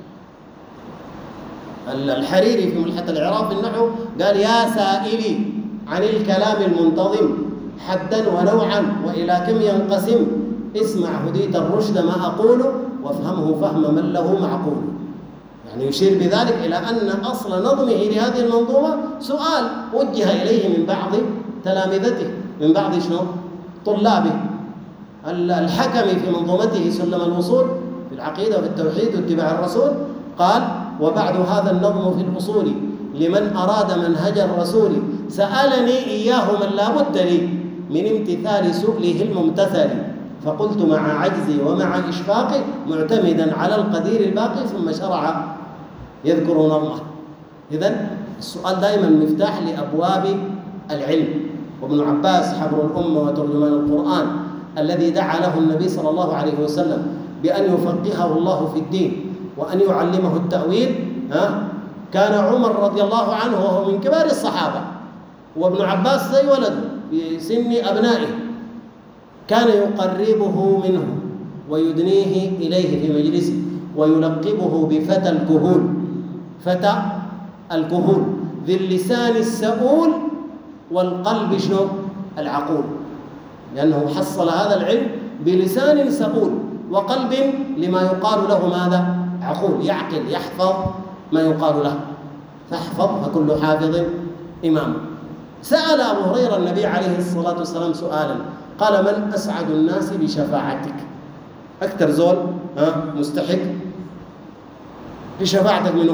الحريري في ملحة الإعراب بالنحو قال يا سائلي عن الكلام المنتظم حدا ونوعا وإلى كم ينقسم، اسمع هديت الرشد ما أقول وافهمه فهم من له معقول. يعني يشير بذلك إلى أن أصل نظمه لهذه المنظومة سؤال وجه إليه من بعض تلامذته، من بعض طلابه. الحكمي في منظومته سلم الوصول في العقيدة وفي التوحيد واتباع الرسول قال وبعد هذا النظم في الأصول لمن أراد منهج الرسول سألني إياه من لا بد لي من امتثال سؤله الممتثل، فقلت مع عجزي ومع إشفاقي معتمدا على القدير الباقي، ثم شرع يذكرون الله. إذن السؤال دائما مفتاح لأبواب العلم. وابن عباس حبر الأمة وترجمان القرآن الذي دعا له النبي صلى الله عليه وسلم بأن يفقهه الله في الدين وأن يعلمه التأويل، كان عمر رضي الله عنه وهو من كبار الصحابة، وابن عباس زي ولده في سن أبنائه، كان يقربه منه ويدنيه إليه في مجلسه ويلقبه بفتى الكهول، فتى الكهول ذي اللسان السؤول والقلب شنو؟ العقول، لأنه حصل هذا العلم بلسان سؤول وقلب لما يقال له ماذا؟ عقول، يعقل يحفظ ما يقال له، فاحفظ فكل حافظ إمام. سأل أبو هريرة النبي عليه الصلاة والسلام سؤالا، قال: من أسعد الناس بشفاعتك؟ أكثر زول مستحق بشفاعتك منه؟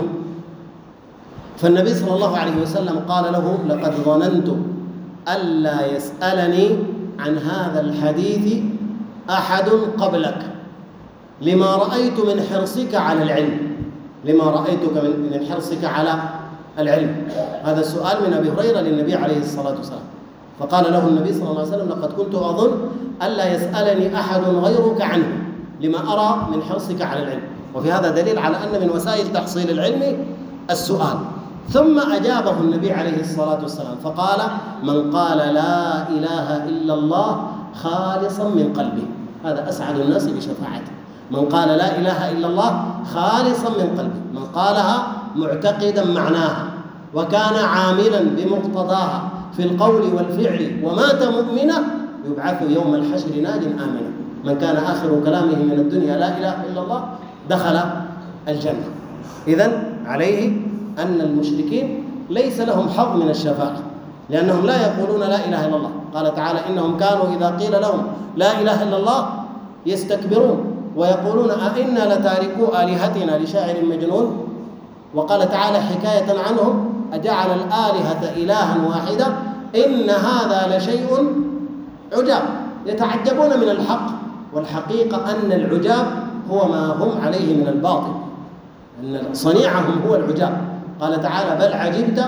فالنبي صلى الله عليه وسلم قال له: لقد ظننت ألا يسألني عن هذا الحديث أحد قبلك لما رأيت من حرصك على العلم، لما رأيتك من حرصك على العلم. هذا السؤال من أبي هريرة للنبي عليه الصلاة والسلام، فقال له النبي صلى الله عليه وسلم: لقد كنت أظن ألا يسألني أحد غيرك عنه لما أرى من حرصك على العلم. وفي هذا دليل على أن من وسائل تحصيل العلم السؤال. ثم أجابه النبي عليه الصلاة والسلام فقال: من قال لا إله إلا الله خالصا من قلبه، هذا أسعد الناس بشفاعته. من قال لا إله إلا الله خالصا من قلبه، من قالها معتقدا معناها وكان عاملا بمقتضاها في القول والفعل ومات مؤمنا يبعث يوم الحشر ناج آمنا. من كان آخر كلامه من الدنيا لا إله إلا الله دخل الجنة. إذن عليه أن المشركين ليس لهم حظ من الشفاعة، لأنهم لا يقولون لا إله إلا الله. قال تعالى: إنهم كانوا إذا قيل لهم لا إله إلا الله يستكبرون ويقولون أئنا لتاركو آلهتنا لشاعر مجنون. وقال تعالى حكاية عنهم: أجعل الآلهة إلها واحدة إن هذا لشيء عجاب. يتعجبون من الحق، والحقيقة أن العجاب هو ما هم عليه من الباطل، أن صنيعهم هو العجاب. قال تعالى: بل عجبت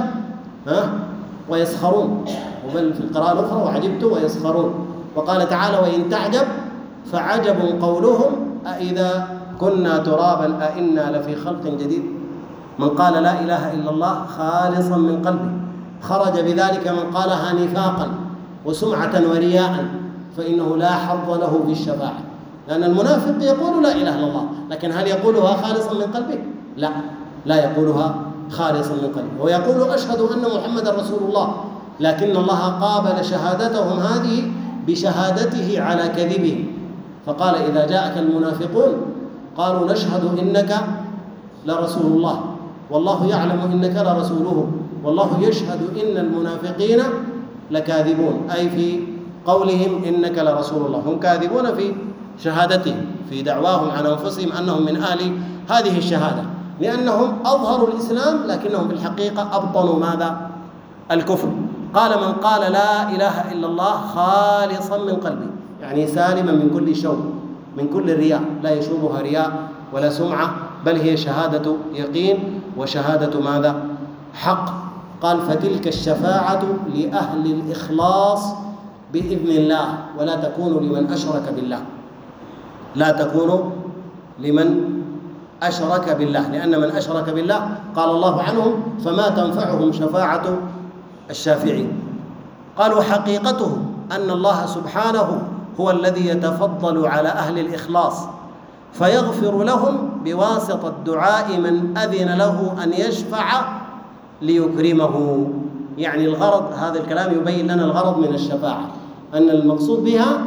ويسخرون، وبل في القراءة الأخرى وعجبت ويسخرون. وقال تعالى: وإن تعجب فعجب قولهم أإذا كنا ترابا أإنا لفي خلق جديد. من قال لا إله إلا الله خالصا من قلبه خرج بذلك من قالها نفاقا وسمعة ورياء، فإنه لا حظ له في الشفاعة، لأن المنافق يقول لا إله إلا الله، لكن هل يقولها خالصا من قلبه؟ لا، لا يقولها خالصا من قلبه، ويقول أشهد أن محمد رسول الله، لكن الله قابل شهادتهم هذه بشهادته على كذبهم، فقال: إذا جاءك المنافقون قالوا نشهد إنك لرسول الله والله يعلم إنك لرسوله والله يشهد إن المنافقين لكاذبون، أي في قولهم إنك لرسول الله، هم كاذبون في شهادتهم، في دعواهم عن أنفسهم أنهم من أهل هذه الشهادة، لأنهم أظهروا الإسلام لكنهم في الحقيقة أبطنوا ماذا؟ الكفر. قال: من قال لا إله إلا الله خالصا من قلبه، يعني سالما من كل شوب، من كل رياء، لا يشوبها رياء ولا سمعة، بل هي شهادة يقين وشهادة ماذا؟ حق. قال: فتلك الشفاعة لأهل الإخلاص بإذن الله، ولا تكون لمن أشرك بالله، لا تكون لمن أشرك بالله، لأن من أشرك بالله قال الله عنهم: فما تنفعهم شفاعة الشافعين. قال: وحقيقته أن الله سبحانه هو الذي يتفضل على أهل الإخلاص فيغفر لهم بواسطة دعاء من أذن له أن يشفع ليكرمه. يعني الغرض، هذا الكلام يبين لنا الغرض من الشفاعة، أن المقصود بها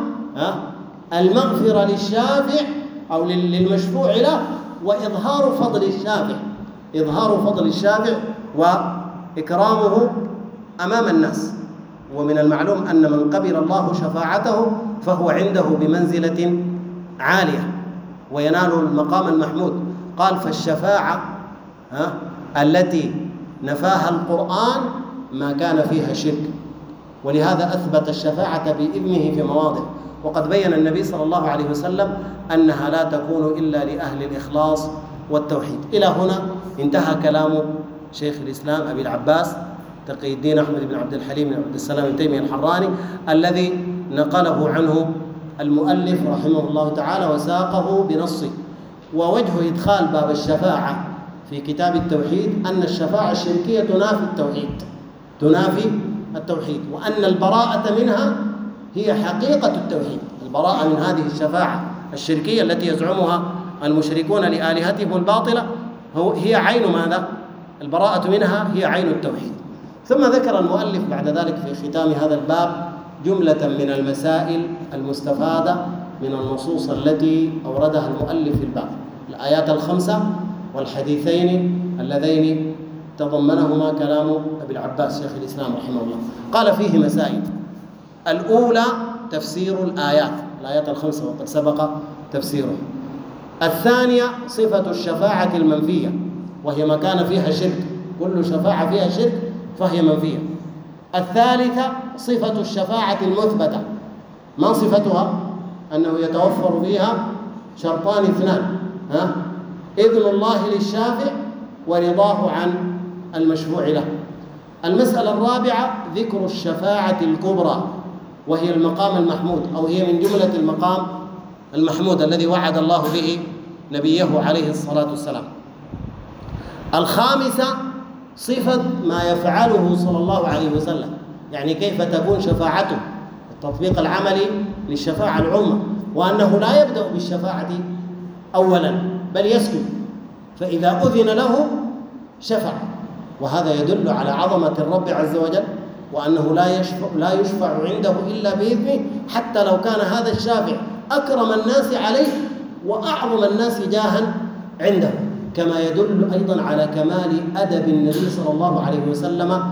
المغفرة للشافع أو للمشفوع له، وإظهار فضل الشافع، إظهار فضل الشافع وإكرامه أمام الناس. ومن المعلوم أن من قبل الله شفاعته فهو عنده بمنزلة عالية وينال المقام المحمود. قال: فالشفاعة التي نفاها القرآن ما كان فيها شرك، ولهذا أثبت الشفاعة بإذنه في مواضع، وقد بين النبي صلى الله عليه وسلم أنها لا تكون إلا لأهل الإخلاص والتوحيد. إلى هنا انتهى كلام شيخ الإسلام أبي العباس تقي الدين أحمد بن عبد الحليم بن عبد السلام بن تيمية الحراني الذي نقله عنه المؤلف رحمه الله تعالى وساقه بنصه. ووجه إدخال باب الشفاعة في كتاب التوحيد أن الشفاعة الشركية تنافي التوحيد، وأن البراءة منها هي حقيقة التوحيد. البراءة من هذه الشفاعة الشركية التي يزعمها المشركون لآلهتهم الباطلة هي عين ماذا؟ البراءة منها هي عين التوحيد. ثم ذكر المؤلف بعد ذلك في ختام هذا الباب جملة من المسائل المستفادة من النصوص التي أوردها المؤلف في الباب، الآيات الخمسة والحديثين اللذين تضمنهما كلام أبي العباس شيخ الإسلام رحمه الله. قال فيه مسائل: الأولى تفسير الآيات الخمسة وقد سبق تفسيره. الثانية صفة الشفاعة المنفية وهي ما كان فيها شرك، كل شفاعة فيها شرك فهي منفية. الثالثة صفة الشفاعة المثبتة، ما صفتها؟ أنه يتوفر فيها شرطان اثنان: إذن الله للشافع ورضاه عن المشفوع له. المسألة الرابعة ذكر الشفاعة الكبرى وهي المقام المحمود، أو هي من جملة المقام المحمود الذي وعد الله به نبيه عليه الصلاة والسلام. الخامسة صفة ما يفعله صلى الله عليه وسلم، يعني كيف تكون شفاعته، التطبيق العملي للشفاعة العظمى، وأنه لا يبدأ بالشفاعة أولا بل يسكت، فإذا أذن له شفع. وهذا يدل على عظمة الرب عز وجل، وأنه لا يشفع عنده إلا بإذنه، حتى لو كان هذا الشافع أكرم الناس عليه وأعظم الناس جاها عنده، كما يدل أيضا على كمال أدب النبي صلى الله عليه وسلم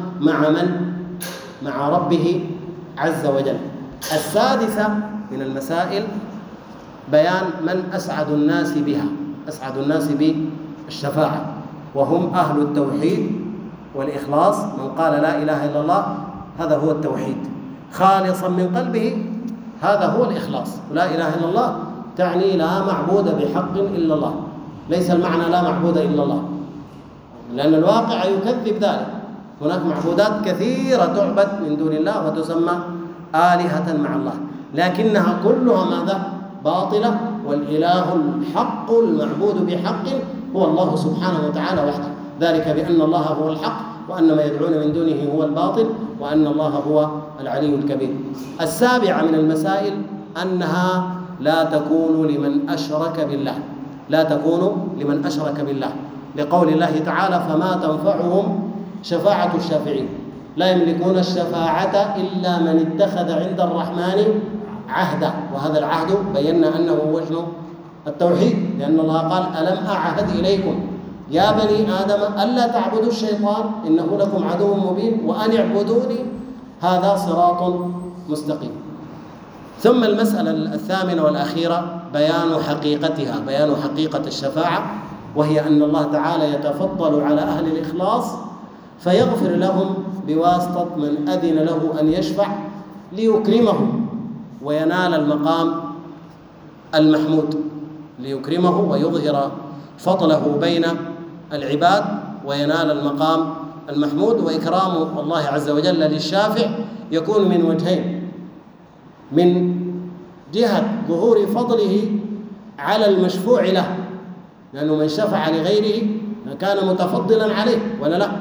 مع ربه عز وجل. السادسة من المسائل بيان من أسعد الناس بها، أسعد الناس بالشفاعة، وهم أهل التوحيد والإخلاص. من قال لا إله إلا الله هذا هو التوحيد خالصا من قلبه، هذا هو الإخلاص. لا إله إلا الله تعني لا معبود بحق إلا الله، ليس المعنى لا معبود إلا الله، لأن الواقع يكذب ذلك. هناك معبودات كثيرة تعبد من دون الله وتسمى آلهة مع الله، لكنها كلها ماذا؟ باطلة. والإله الحق المعبود بحق هو الله سبحانه وتعالى وحده، ذلك بأن الله هو الحق وأن ما يدعون من دونه هو الباطل وأن الله هو العلي الكبير. السابعة من المسائل أنها لا تكون لمن أشرك بالله، لا تكون لمن أشرك بالله، لقول الله تعالى: فما تنفعهم شفاعة الشافعين، لا يملكون الشفاعة إلا من اتخذ عند الرحمن عهدا. وهذا العهد بينا أنه هو التوحيد، لأن الله قال: ألم أعهد إليكم يا بني آدم ألا تعبدوا الشيطان إنه لكم عدو مبين وأن اعبدوني هذا صراط مستقيم. ثم المسألة الثامنة والأخيرة بيان حقيقتها، بيان حقيقة الشفاعة، وهي أن الله تعالى يتفضل على أهل الإخلاص فيغفر لهم بواسطة من أذن له أن يشفع ليكرمهم وينال المقام المحمود، ليكرمه ويظهر فضله بين العباد وينال المقام المحمود. وإكرام الله عز وجل للشافع يكون من وجهين: من جهة ظهور فضله على المشفوع له، لأنه من شفع لغيره كان متفضلا عليه ولا لا،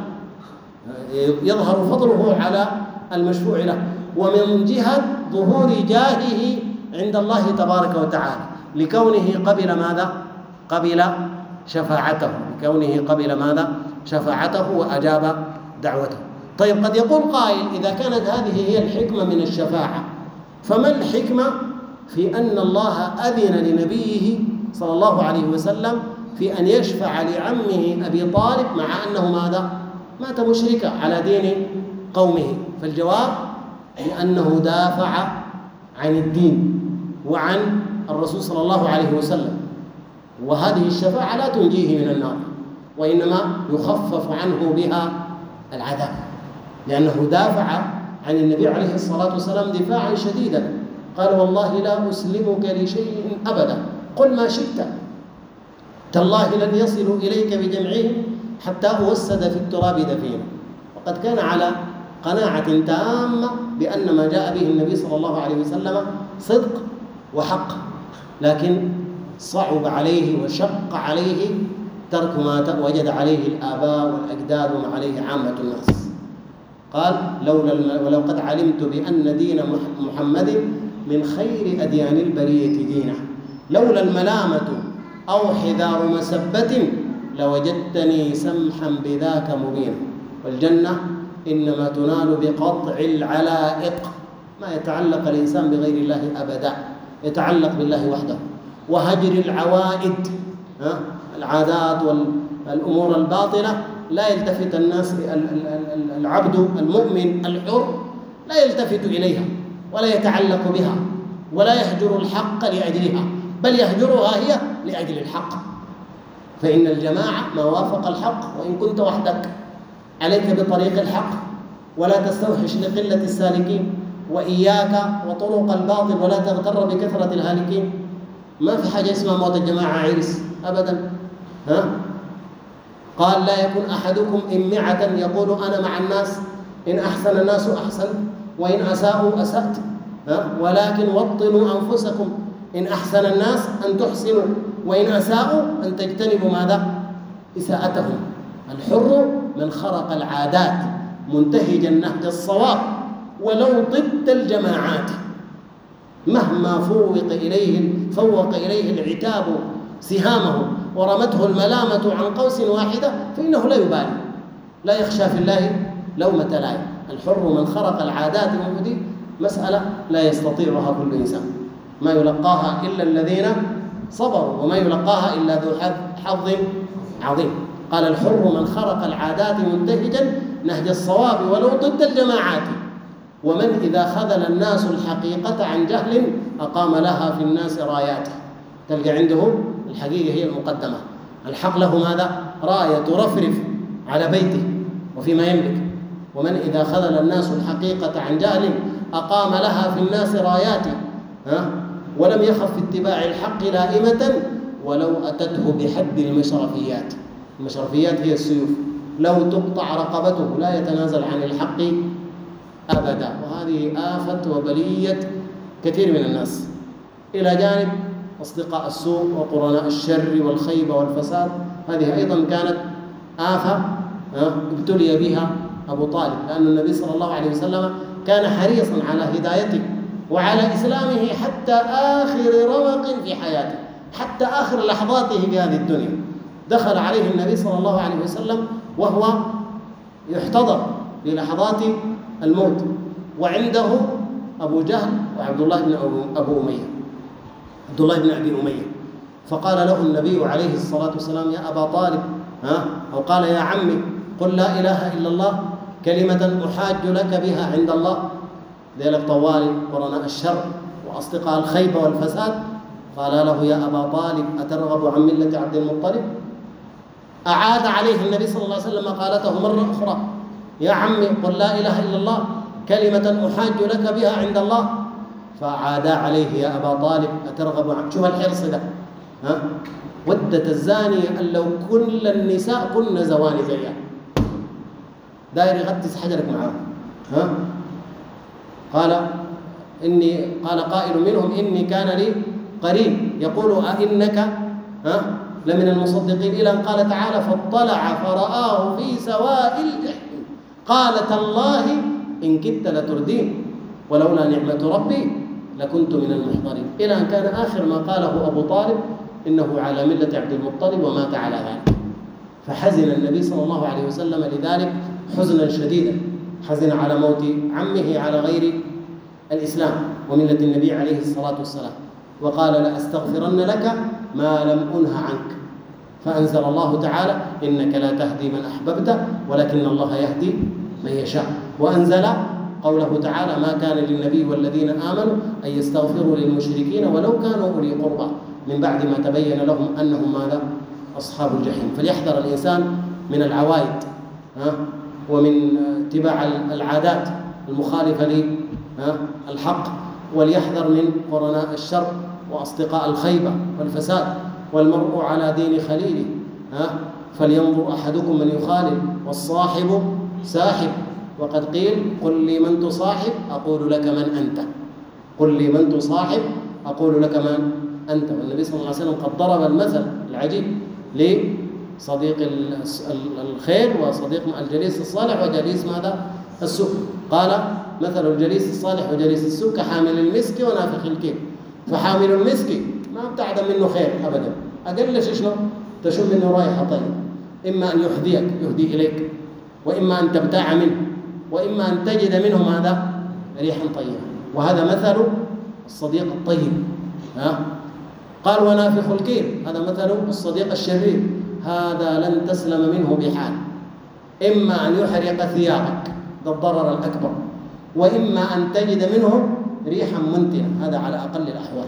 يظهر فضله على المشفوع له. ومن جهة ظهور جاهه عند الله تبارك وتعالى لكونه قبل ماذا؟ قبل شفاعته، لكونه قبل ماذا؟ شفاعته وأجاب دعوته. طيب، قد يقول قائل: إذا كانت هذه هي الحكمة من الشفاعة، فما الحكمة في أن الله أذن لنبيه صلى الله عليه وسلم في أن يشفع لعمه أبي طالب مع أنه ماذا؟ مات مشركا على دين قومه؟ فالجواب: لأنه دافع عن الدين وعن الرسول صلى الله عليه وسلم، وهذه الشفاعة لا تنجيه من النار، وإنما يخفف عنه بها العذاب، لأنه دافع عن النبي عليه الصلاة والسلام دفاعا تالله لن يصلوا إليك بجمعهم حتى أوسد في التراب دفينا. وقد كان على قناعة تامة بأن ما جاء به النبي صلى الله عليه وسلم صدق وحق، لكن صعب عليه وشق عليه ترك ما وجد عليه الآباء والأجداد وما عليه عامة الناس. قال ولو قد علمت بأن دين محمد من خير أديان البرية دينه، لولا الملامة أو حذار مسبة لوجدتني سمحا بذاك مبينا. والجنة إنما تنال بقطع العلائق، ما يتعلق الإنسان بغير الله أبدا، يتعلق بالله وحده، وهجر العوائد، العادات والأمور الباطلة. لا يلتفت الناس، العبد المؤمن الحر لا يلتفت إليها ولا يتعلق بها ولا يهجر الحق لأجلها، بل يهجرها هي لأجل الحق. فإن الجماعة ما وافق الحق، وإن كنت وحدك عليك بطريق الحق ولا تستوحش لقلة السالكين، وإياك وطرق الباطل ولا تغتر بكثرة الهالكين. ما في حاجة اسمها موت الجماعة عرس أبدا. قال لا يكن أحدكم إمعة يقول أنا مع الناس، إن أحسن الناس أحسن وإن أساءوا أسأت، ولكن وطنوا أنفسكم، إن أحسن الناس أن تحسنوا وإن أساءوا أن تجتنبوا ماذا؟ إساءتهم. الحر من خرق العادات منتهجا نهج الصواب ولو ضد الجماعات، مهما فوق إليه العتاب سهامه ورمته الملامة عن قوس واحدة فإنه لا يبالي، لا يخشى في الله لومة لائم. الحر من خرق العادات، ودي مسألة لا يستطيعها كل إنسان، ما يلقاها إلا الذين صبروا وما يلقاها إلا ذو حظ عظيم. قال الحر من خرق العادات منتهجا نهج الصواب ولو ضد الجماعات، ومن إذا خذل الناس الحقيقة عن جهل أقام لها في الناس راياته. تلقى عنده الحقيقة هي المقدمة، الحق له ماذا؟ راية ترفرف على بيته وفيما يملك. ومن إذا خذل الناس الحقيقة عن جهل أقام لها في الناس راياته، ولم يخف في اتباع الحق لائمة ولو أتته بحد المشرفيات. المشرفيات هي السيوف، لو تقطع رقبته لا يتنازل عن الحق أبدا. وهذه آفة وبلية كثير من الناس، إلى جانب أصدقاء السوء وقرناء الشر والخيبة والفساد. هذه أيضا كانت آفة ابتلي بها أبو طالب، لأن النبي صلى الله عليه وسلم كان حريصا على هدايته وعلى إسلامه حتى آخر رمق في حياته، حتى آخر لحظاته في هذه الدنيا. دخل عليه النبي صلى الله عليه وسلم وهو يحتضر في لحظات الموت، وعنده أبو جهل وعبد الله بن أبي أمية. فقال له النبي عليه الصلاة والسلام يا أبا طالب، أو قال يا عمي قل لا إله إلا الله كلمة أحاج لك بها عند الله. ذلك طوال قرناء الشر وأصدقاء الخيبة والفساد. قال له يا أبا طالب أترغب عن ملة عبد المطلب؟ أعاد عليه النبي صلى الله عليه وسلم قالته مرة أخرى يا عمي قل لا إله إلا الله كلمة أحاج لك بها عند الله. فعادا عليه يا أبا طالب أترغب عن، شوف الحرص ده، ودت الزانية أن لو كل النساء كن زواني زيها، داير يغتس حجرك معه. قال قائل منهم إني كان لي قرين يقول أئنك لمن المصدقين، إلى أن قال تعالى فاطلع فرآه في سواء الجحيم قال تالله إن كدت لتردين ولولا نعمة ربي لكنت من المحضرين، إلى أن كان آخر ما قاله أبو طالب إنه على ملة عبد المطلب ومات على ذلك. فحزن النبي صلى الله عليه وسلم لذلك حزنا شديدا، حزن على موت عمه على غير الإسلام وملة النبي عليه الصلاة والسلام، وقال لأستغفرن لك ما لم أنه عنك. فأنزل الله تعالى إنك لا تهدي من أحببت ولكن الله يهدي من يشاء، وأنزل قوله تعالى ما كان للنبي والذين آمنوا أن يستغفروا للمشركين ولو كانوا أولي قربى من بعد ما تبين لهم أنهم ماذا؟ أصحاب الجحيم. فليحذر الإنسان من العوائد ومن اتباع العادات المخالفة للحق، وليحذر من قرناء الشر وأصدقاء الخيبة والفساد. والمرء على دين خليله فلينظر أحدكم من يخالل، والصاحب ساحب. وقد قيل قل لي من تصاحب أقول لك من أنت، قل لي من تصاحب أقول لك من أنت. والنبي صلى الله عليه وسلم قد ضرب المثل العجيب لصديق الخير وصديق الجليس الصالح وجليس ماذا؟ السوء. قال مثل الجليس الصالح وجليس السوء كحامل المسك ونافخ الكير. فحامل المسك ما ابتعد منه خير أبدا، أقل شنو؟ تشم منه رائحة طيبة، إما أن يهدي إليك، وإما أن تبتاع منه، وإما أن تجد منه ماذا؟ ريحا طيبة. وهذا مثل الصديق الطيب. قال ونافخ الكير، هذا مثل الصديق الشرير، هذا لن تسلم منه بحال، إما أن يحرق ثيابك، ده الضرر الأكبر، وإما أن تجد منه ريحا منتنة، هذا على أقل الأحوال.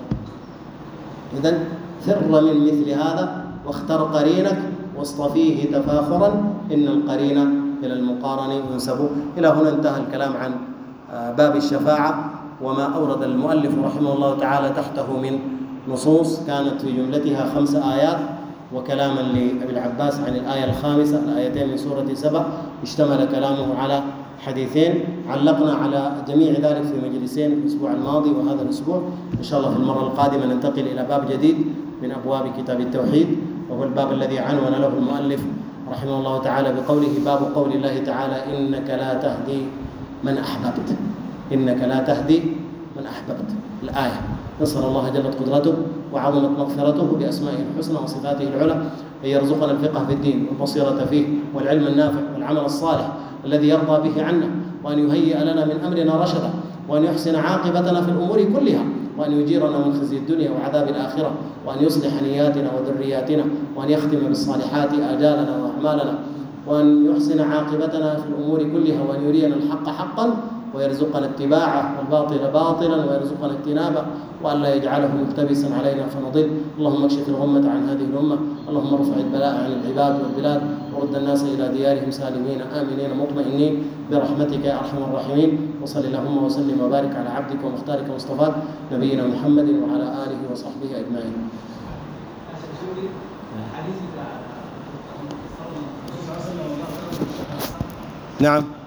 إذن فر من مثل هذا واختر قرينك واصطفيه تفاخرا، إن القرين إلى المقارن ينسب. إلى هنا انتهى الكلام عن باب الشفاعة وما أورد المؤلف رحمه الله تعالى تحته من نصوص كانت في جملتها 5 آيات، وكلاما لأبي العباس عن الآية 5 الآيتين من سورة سبأ اشتمل كلامه على حديثين. علقنا على جميع ذلك في مجلسين الأسبوع الماضي وهذا الأسبوع. إن شاء الله في المرة القادمة ننتقل إلى باب جديد من أبواب كتاب التوحيد، وهو الباب الذي عنون له المؤلف رحمه الله تعالى بقوله باب قول الله تعالى إنك لا تهدي من أحببت، إنك لا تهدي من أحببت. الآية نسأل الله جلت قدرته وعظمت مغفرته بأسمائه الحسنى وصفاته العلى أن يرزقنا الفقه في الدين والبصيرة فيه والعلم النافع والعمل الصالح الذي يرضى به عنا، وأن يهيئ لنا من أمرنا رشدا، وأن يحسن عاقبتنا في الأمور كلها، وأن يجيرنا من خزي الدنيا وعذاب الآخرة، وأن يصلح نياتنا وذرياتنا، وأن يختم بالصالحات آجالنا وأعمالنا، وأن يحسن عاقبتنا في الأمور كلها، وأن يرينا الحق حقا ويرزقنا اتباعه والباطل باطلا ويرزقنا اجتنابه، وأن لا يجعله ملتبسا علينا فنضل. اللهم اكشف الغمة عن هذه الأمة، اللهم ارفع البلاء عن العباد والبلاد، ورد الناس إلى ديارهم سالمين آمنين مطمئنين برحمتك يا أرحم الراحمين. وصل اللهم وسلم وبارك على عبدك ومختارك ومصطفاك نبينا محمد وعلى آله وصحبه أجمعين. نعم.